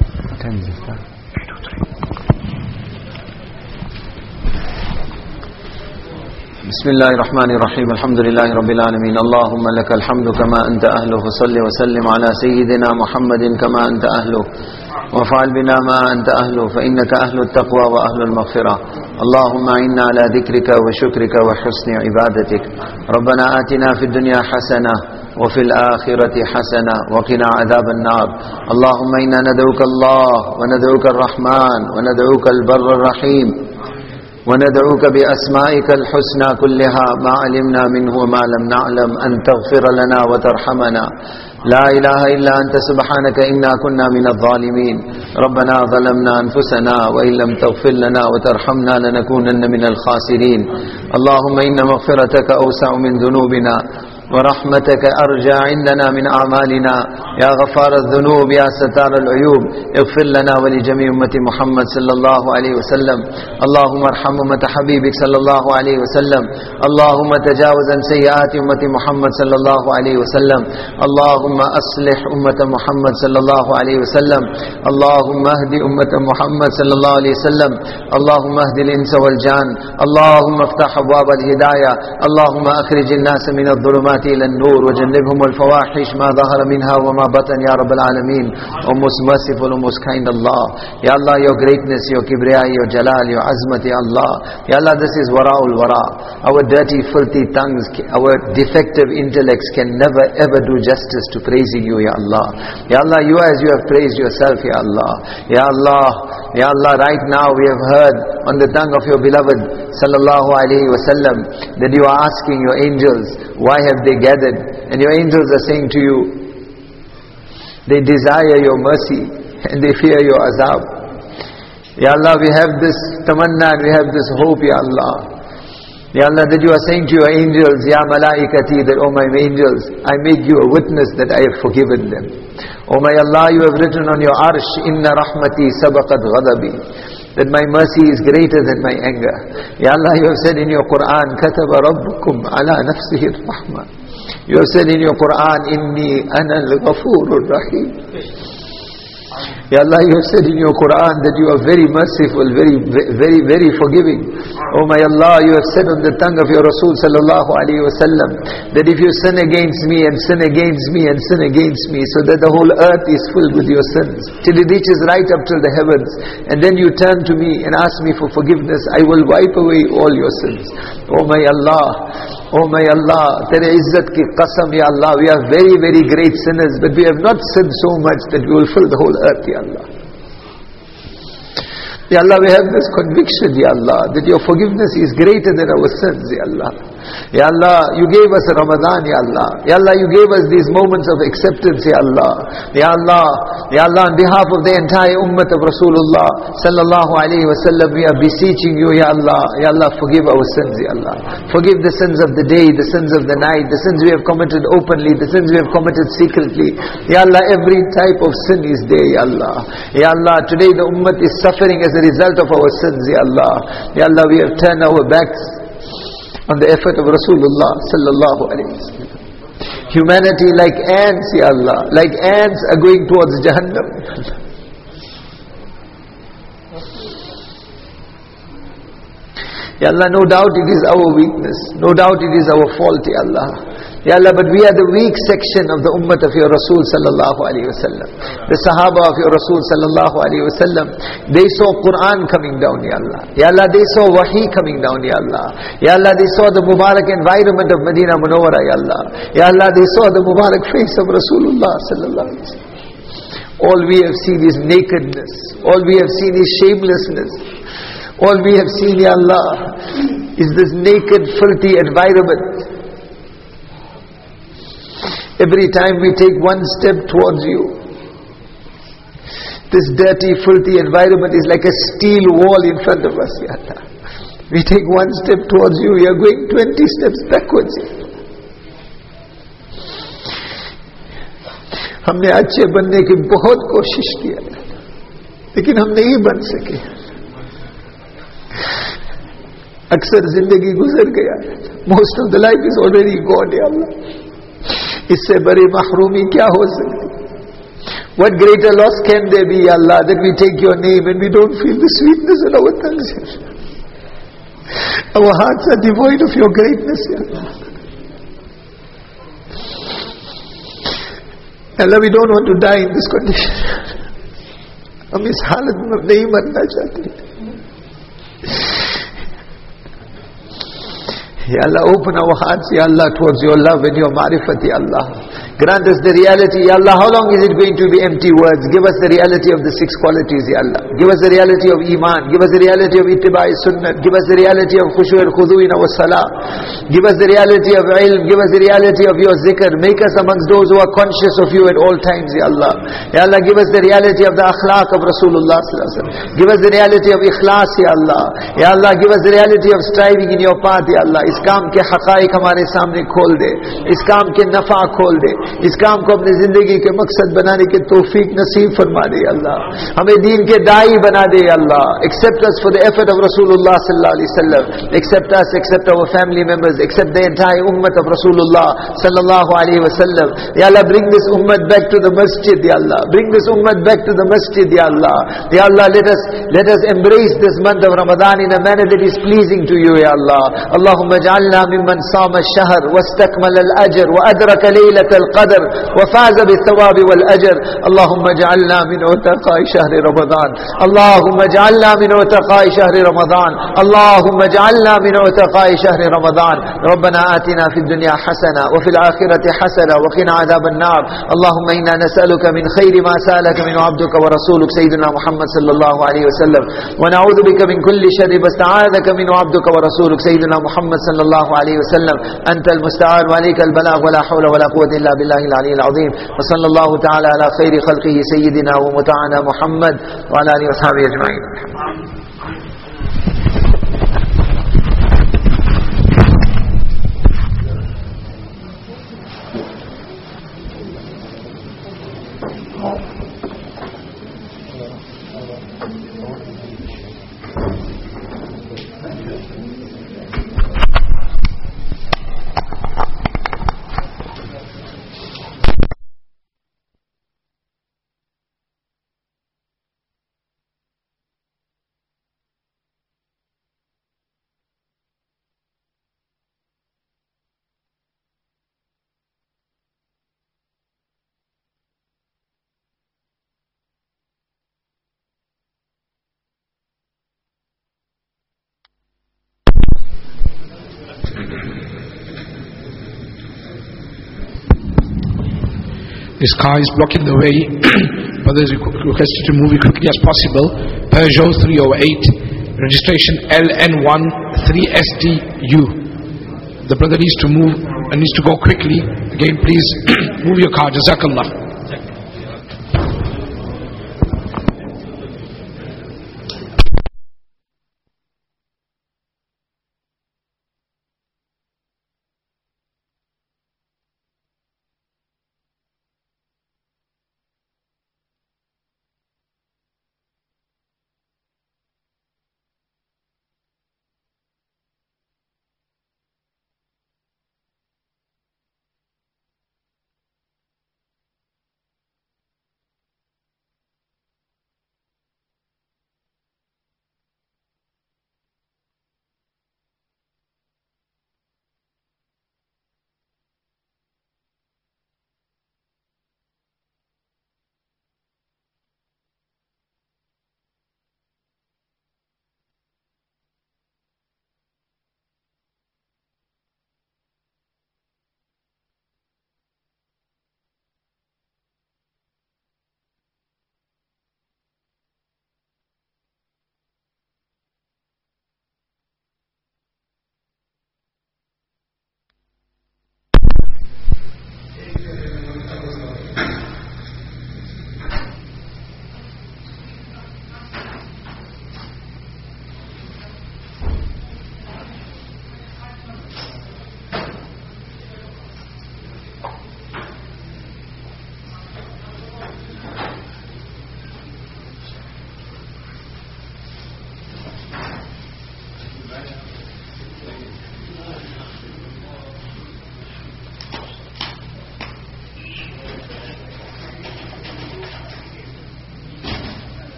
بسم الله الرحمن الرحيم الحمد لله رب العالمين اللهم لك الحمد كما أنت أهله فصل وسلم على سيدنا محمد كما أنت أهله وفعل بنا ما أنت أهله فإنك أهل التقوى وأهل المغفرة اللهم إنا على ذكرك وشكرك وحسن عبادتك ربنا آتنا في الدنيا حسنة وفي الآخرة حسنة وقنا عذاب النار اللهم إنا ندعوك الله وندعوك الرحمن وندعوك البر الرحيم وندعوك بأسمائك الحسنى كلها ما علمنا منه وما لم نعلم أن تغفر لنا وترحمنا لا إله إلا أنت سبحانك إنا كنا من الظالمين ربنا ظلمنا أنفسنا وإن لم تغفر لنا وترحمنا لنكونن من الخاسرين اللهم إن مغفرتك أوسع من ذنوبنا ورحمتك أرجى عندنا من أعمالنا يا غفار الذنوب يا ستار العيوب اغفر لنا ولجميع أمة محمد صلى الله عليه وسلم اللهم ارحم أمة حبيبك صلى الله عليه وسلم اللهم تجاوز عن سيئات أمة محمد صلى الله عليه وسلم اللهم أصلح أمة محمد صلى الله عليه وسلم اللهم اهد أمة محمد صلى الله عليه وسلم اللهم اهد الإنس والجان اللهم افتح أبواب الهداية اللهم أخرج الناس من الظلمات إلى النور وجنبهم الفواحش ما ظهر منها وما بطن يا رب العالمين O most merciful, O most kind Allah Ya Allah, your greatness, your kibriya, your jalal, your azmat, Ya Allah Ya Allah, this is wara'ul wara. Our dirty, filthy tongues, our defective intellects can never ever do justice to praising you, Ya Allah. Ya Allah, you as you have praised yourself, Ya Allah. Ya Allah, Ya Allah, right now we have heard on the tongue of your beloved sallallahu alayhi wa sallam that you are asking your angels, why have they gathered? And your angels are saying to you, they desire your mercy and they fear your azab. Ya Allah, we have this tamanna and we have this hope, Ya Allah. Ya Allah, that you are saying to your angels, Ya malaikati, that oh my angels, I make you a witness that I have forgiven them. Oh my Allah, you have written on your arsh, Inna rahmati sabaqat ghadabi, that my mercy is greater than my anger. Ya Allah, you have said in your Quran, Kataba rabbukum ala nafsihi rahmah. You have said in your Quran, Inni ana al-ghafurur rahim. Ya Allah, you have said in your Quran that you are very merciful, very, very, very forgiving. Oh my Allah, you have said on the tongue of your Rasul sallallahu alaihi wasallam that if you sin against me and sin against me and sin against me, so that the whole earth is filled with your sins, till it reaches right up till the heavens, and then you turn to me and ask me for forgiveness, I will wipe away all your sins. Oh my Allah, oh my Allah, Tere Izzat ki qasam, Ya Allah, we are very, very great sinners, but we have not sinned so much that we will fill the whole earth, Ya Allah. Ya Allah, we have this conviction, Ya Allah, that your forgiveness is greater than our sins, Ya Allah. Ya Allah, you gave us Ramadan, Ya Allah. Ya Allah, you gave us these moments of acceptance, Ya Allah. Ya Allah, Ya Allah, on behalf of the entire ummah of Rasulullah sallallahu alayhi wa sallam, we are beseeching you, Ya Allah. Ya Allah, forgive our sins, Ya Allah. Forgive the sins of the day, the sins of the night, the sins we have committed openly, the sins we have committed secretly. Ya Allah, every type of sin is there, Ya Allah. Ya Allah, today the ummah is suffering as a result of our sins, Ya Allah. Ya Allah, we have turned our backs on the effort of Rasulullah sallallahu alayhi wa sallam. Humanity like ants, Ya Allah, like ants are going towards Jahannam. Ya Allah, no doubt it is our weakness, no doubt it is our fault, Ya Allah. Ya Allah, but we are the weak section of the ummah of your Rasul sallallahu alayhi wasallam. The Sahaba of your Rasul sallallahu alayhi wasallam, they saw Quran coming down, Ya Allah. Ya Allah, they saw Wahi coming down, Ya Allah. Ya Allah, they saw the Mubarak environment of Medina Munawwara, Ya Allah. Ya Allah, they saw the Mubarak face of Rasulullah sallallahu alayhi wasallam. All we have seen is nakedness. All we have seen is shamelessness. All we have seen, Ya Allah, is this naked, filthy environment. Every time we take one step towards you, this dirty, filthy environment is like a steel wall in front of us, Ya Allah. We take one step towards you, we are going twenty steps backwards, Ya Allah. हमने अच्छे बनने की बहुत कोशिश की, लेकिन हम नहीं बन सके. अक्सर जिंदगी गुजर गया. Most of the life is already gone, Ya Allah. इससे बड़ी महरूमी क्या हो सकती? What greater loss can there be, Ya Allah, that we take your name and we don't feel the sweetness in our tongues, Ya Allah. Our hearts are devoid of your greatness, Ya Allah. Allah, we don't want to die in this condition. हम इस हालत में नहीं मरना चाहते. Ya Allah, open our hearts, Ya Allah, towards your love and your marifat, Ya Allah. Grant us the reality, Ya Allah. How long is it going to be empty words? Give us the reality of the six qualities, Ya Allah. Give us the reality of Iman. Give us the reality of Ittiba'i Sunnah. Give us the reality of Khushu' al-Khudu' in our salah. Give us the reality of ilm. Give us the reality of your zikr. Make us amongst those who are conscious of you at all times, Ya Allah. Ya Allah, give us the reality of the akhlaq of Rasulullah sallallahu alaihi wasallam. Give us the reality of ikhlas, Ya Allah. Ya Allah, give us the reality of striving in your path, Ya Allah. इस काम के हक़ाइक़ हमारे सामने खोल दे. इस काम के नफ़ा खोल दे. इस काम को अपनी जिंदगी के मकसद बनाने के तौफीक नसीब फरमा दे, अल्लाह. हमें दीन के दाई बना दे, अल्लाह. Accept us for the effort of Rasulullah sallallahu alaihi wasallam. Accept us, accept our family members, accept the entire ummah of Rasulullah sallallahu alaihi wasallam. Ya Allah, bring this ummah back to the masjid, Ya Allah. Bring this ummah back to the masjid, Ya Allah. Ya Allah, let us let us embrace this month of Ramadan in a manner that is pleasing to you, Ya Allah. Allahumma ja'alna mimman sama ash-shahr wastakmala al-ajr wa adraka laylat al-qadr وفاز بالثواب والأجر. اللهم اجعلنا من عتقاء شهر رمضان. اللهم اجعلنا من عتقاء شهر رمضان. اللهم اجعلنا من عتقاء شهر رمضان. ربنا آتنا في الدنيا حسنة وفي الآخرة حسنة وقنا عذاب النار. اللهم إنا نسألك من خير ما سألك من عبدك ورسولك سيدنا محمد صلى الله عليه وسلم ونعوذ بك من كل شر واستعاذك من عبدك ورسولك سيدنا محمد صلى الله عليه وسلم. أنت المستعان وعليك البلاغ ولا حول ولا قوة إلا بالله العلي العظيم. وصلى الله تعالى على خير خلقه سيدنا ومتعنا محمد وعلى آله وصحبه أجمعين. This car is blocking the way. Brothers requested to move it quickly as possible. Peugeot three oh eight, registration L N one three S D U. The brother needs to move and needs to go quickly. Again, please move your car. Jazakallah.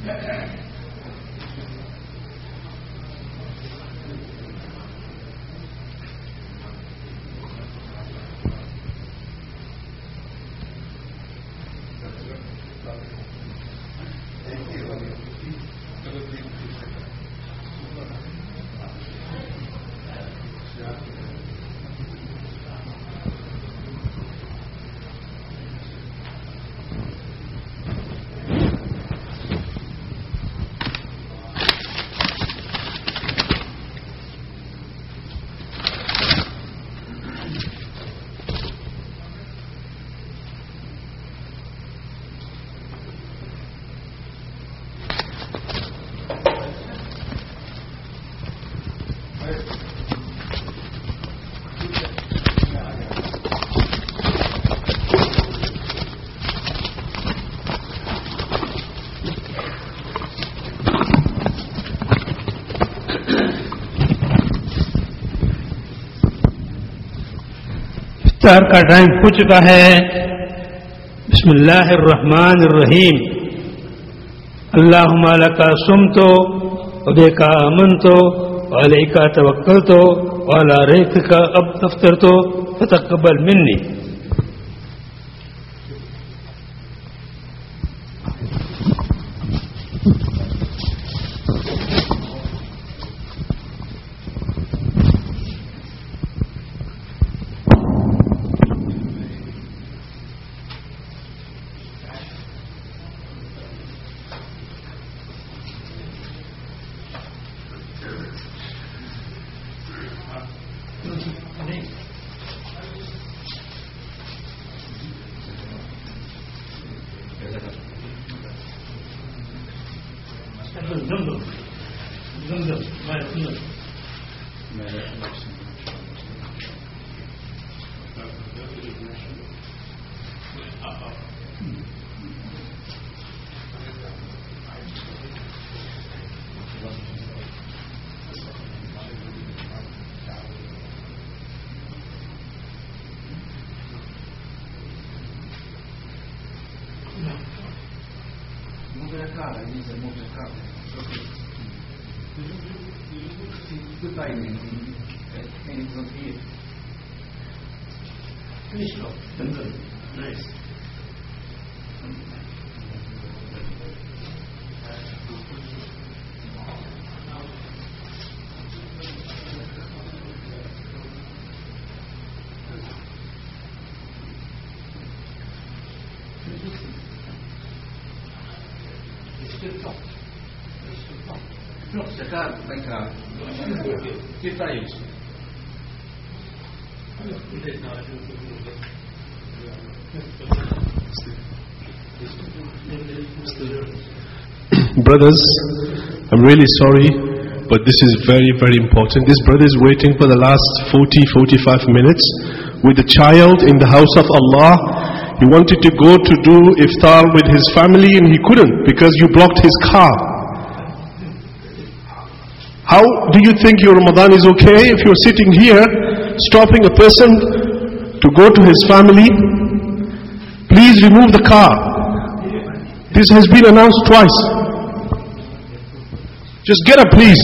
इफ्तार का time हो चुका है। बिस्मिल्लाहिर्रहमानिर्रहीम। अल्लाहुम्मा लका सुमतो व बिका आमनतो व अलैका तवक्कलतो व अला रिज़्क़िका अफ्तरतो फतक़ब्बल Minni. Brothers, I'm really sorry, but this is very, very important. This brother is waiting for the last forty, forty-five minutes with a child in the house of Allah. He wanted to go to do iftar with his family and he couldn't because you blocked his car. How do you think your Ramadan is okay if you're sitting here stopping a person to go to his family? Please remove the car. This has been announced twice. Just get up, please.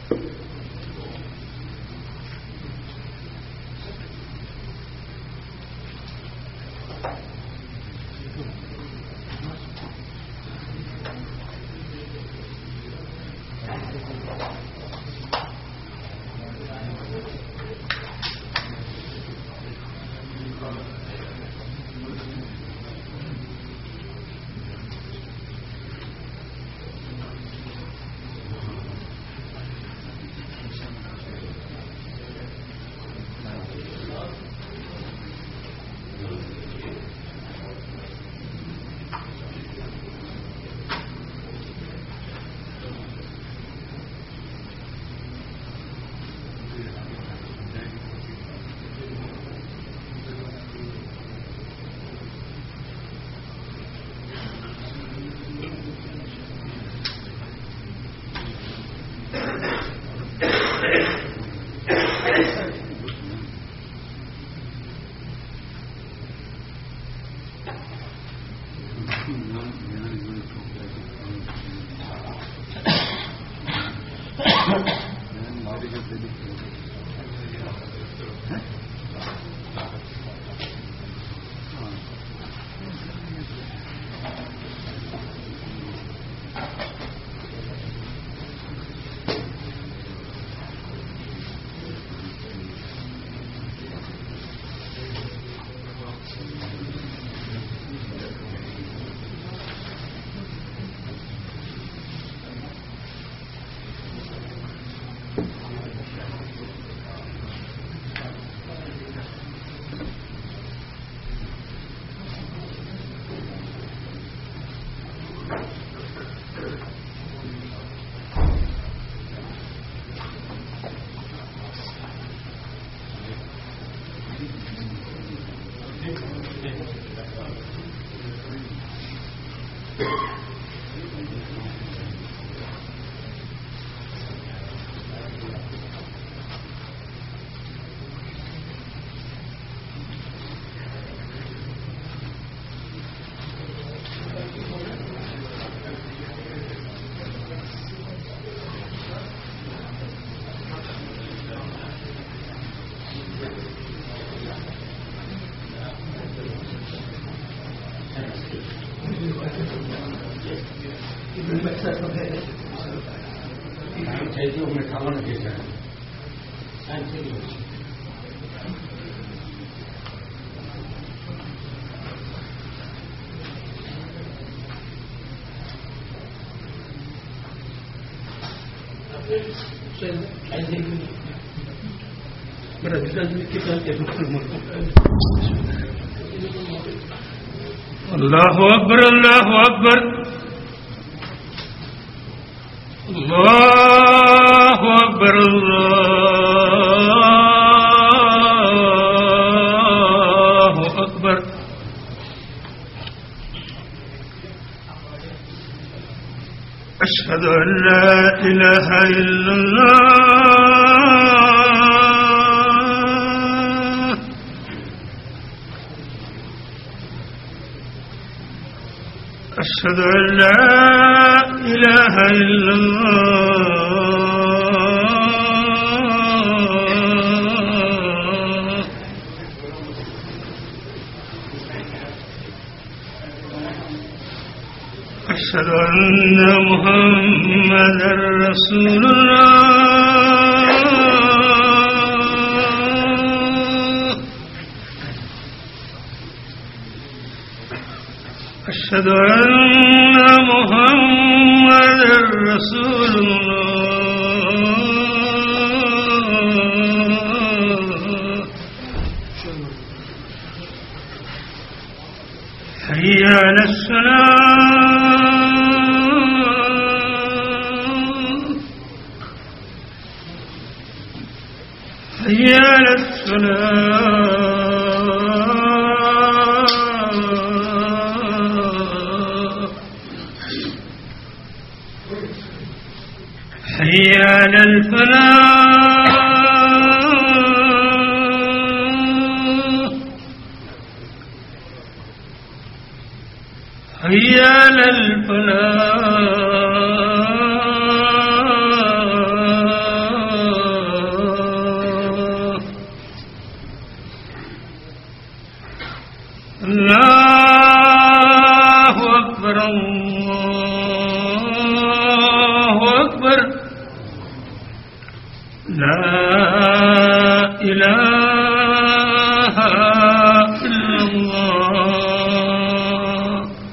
الله أكبر الله أكبر الله أكبر الله أكبر أشهد أن لا إله إلا الله أشهد أن لا إله إلا الله أشهد أن محمدا رسول الله أشهد أن محمدا رسول الله حي على الصلاة حي على الصلاة حي على الفلاح حي على الفلاح لا إله إلا الله.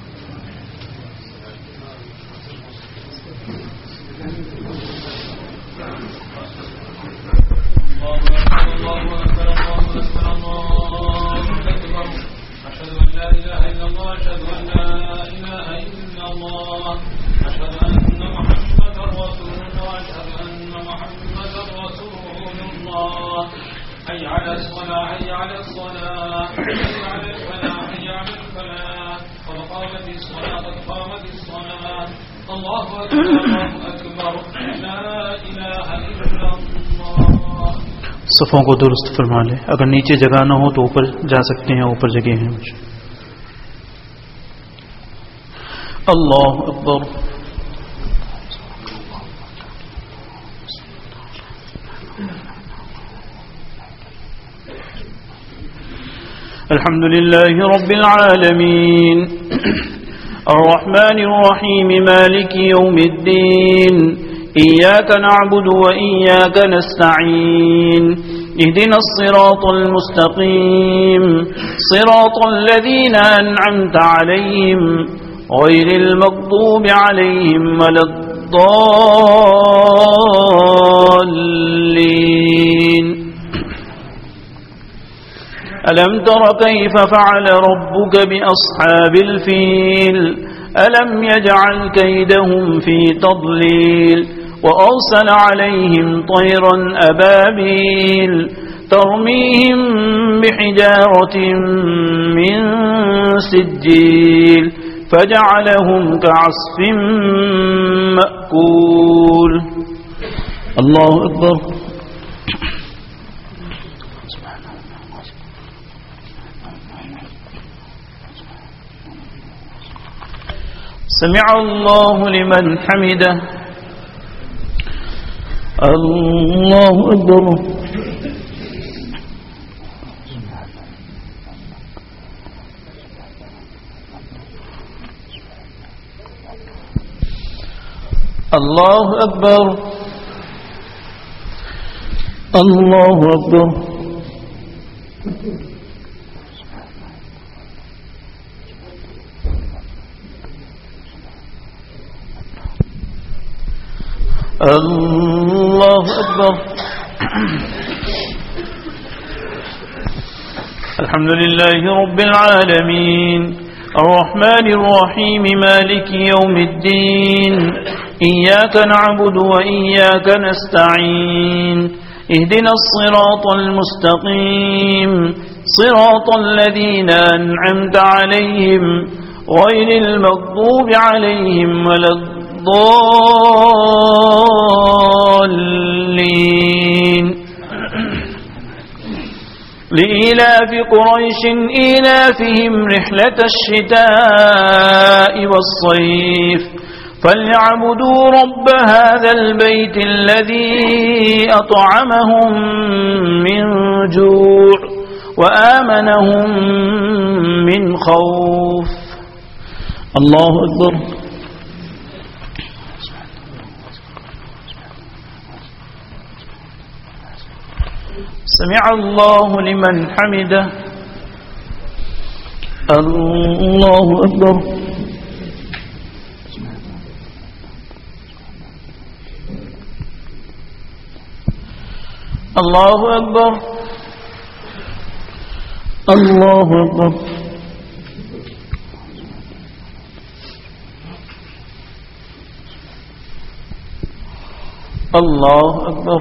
حي على الصلاة حي على الصلاة حي على الفلاح حي على الفلاح قد قامت الصلاة قد قامت الصلاة الله أكبر الله أكبر لا إله إلا الله. सफ़ों को दुरुस्त फरमा ले. अगर नीचे जगह ना हो तो ऊपर जा सकते हैं, ऊपर जगह है. अल्लाह अकबर. الحمد لله رب العالمين الرحمن الرحيم مالك يوم الدين إياك نعبد وإياك نستعين اهدنا الصراط المستقيم صراط الذين أنعمت عليهم غير المغضوب عليهم ولا الضالين. ألم تر كيف فعل ربك بأصحاب الفيل ألم يجعل كيدهم في تضليل وأرسل عليهم طيرا أبابيل ترميهم بحجارة من سجيل فجعلهم كعصف مأكول. الله أكبر. سمع الله لمن حمده. الله أكبر. الله أكبر. الله أكبر. الله أكبر. الحمد لله رب العالمين الرحمن الرحيم مالك يوم الدين إياك نعبد وإياك نستعين اهدنا الصراط المستقيم صراط الذين أنعمت عليهم غير المغضوب عليهم ولا الضالين. لإيلاف قريش إيلافهم رحلة الشتاء والصيف فليعبدوا رب هذا البيت الذي أطعمهم من جوع وآمنهم من خوف. الله أكبر. سمع الله لمن حمده. الله أكبر. الله أكبر. الله أكبر. الله أكبر.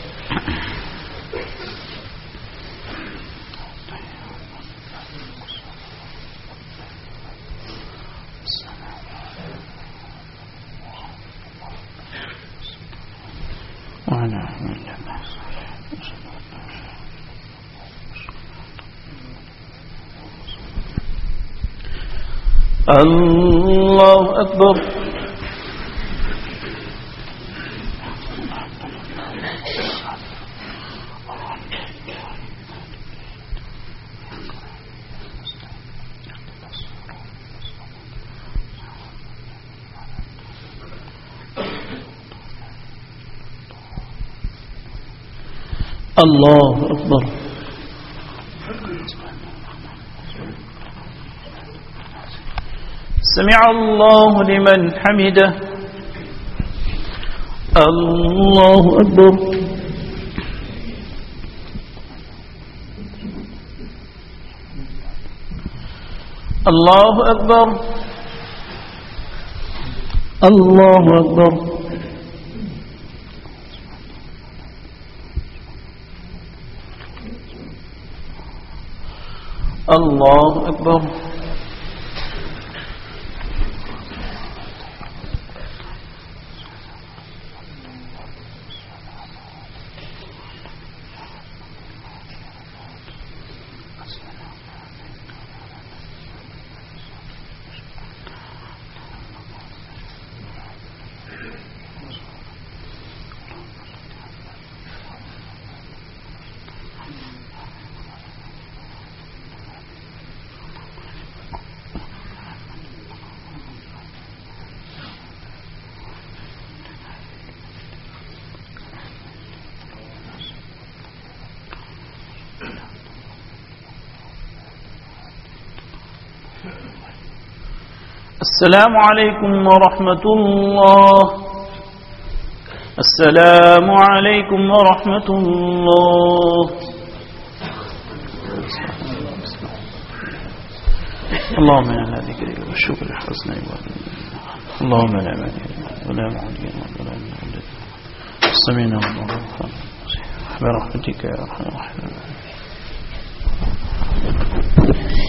الله أكبر. الله أكبر. سمع الله لمن حمده. الله أكبر. الله أكبر. الله أكبر. الله أكبر. السلام عليكم ورحمة الله. السلام عليكم ورحمة الله. اللهم إنا ذكرك والشكر حسن عبادك. اللهم لا مانع ولا معطي ولا مولد. سمعنا والله برحمتك يا أرحم الراحمين.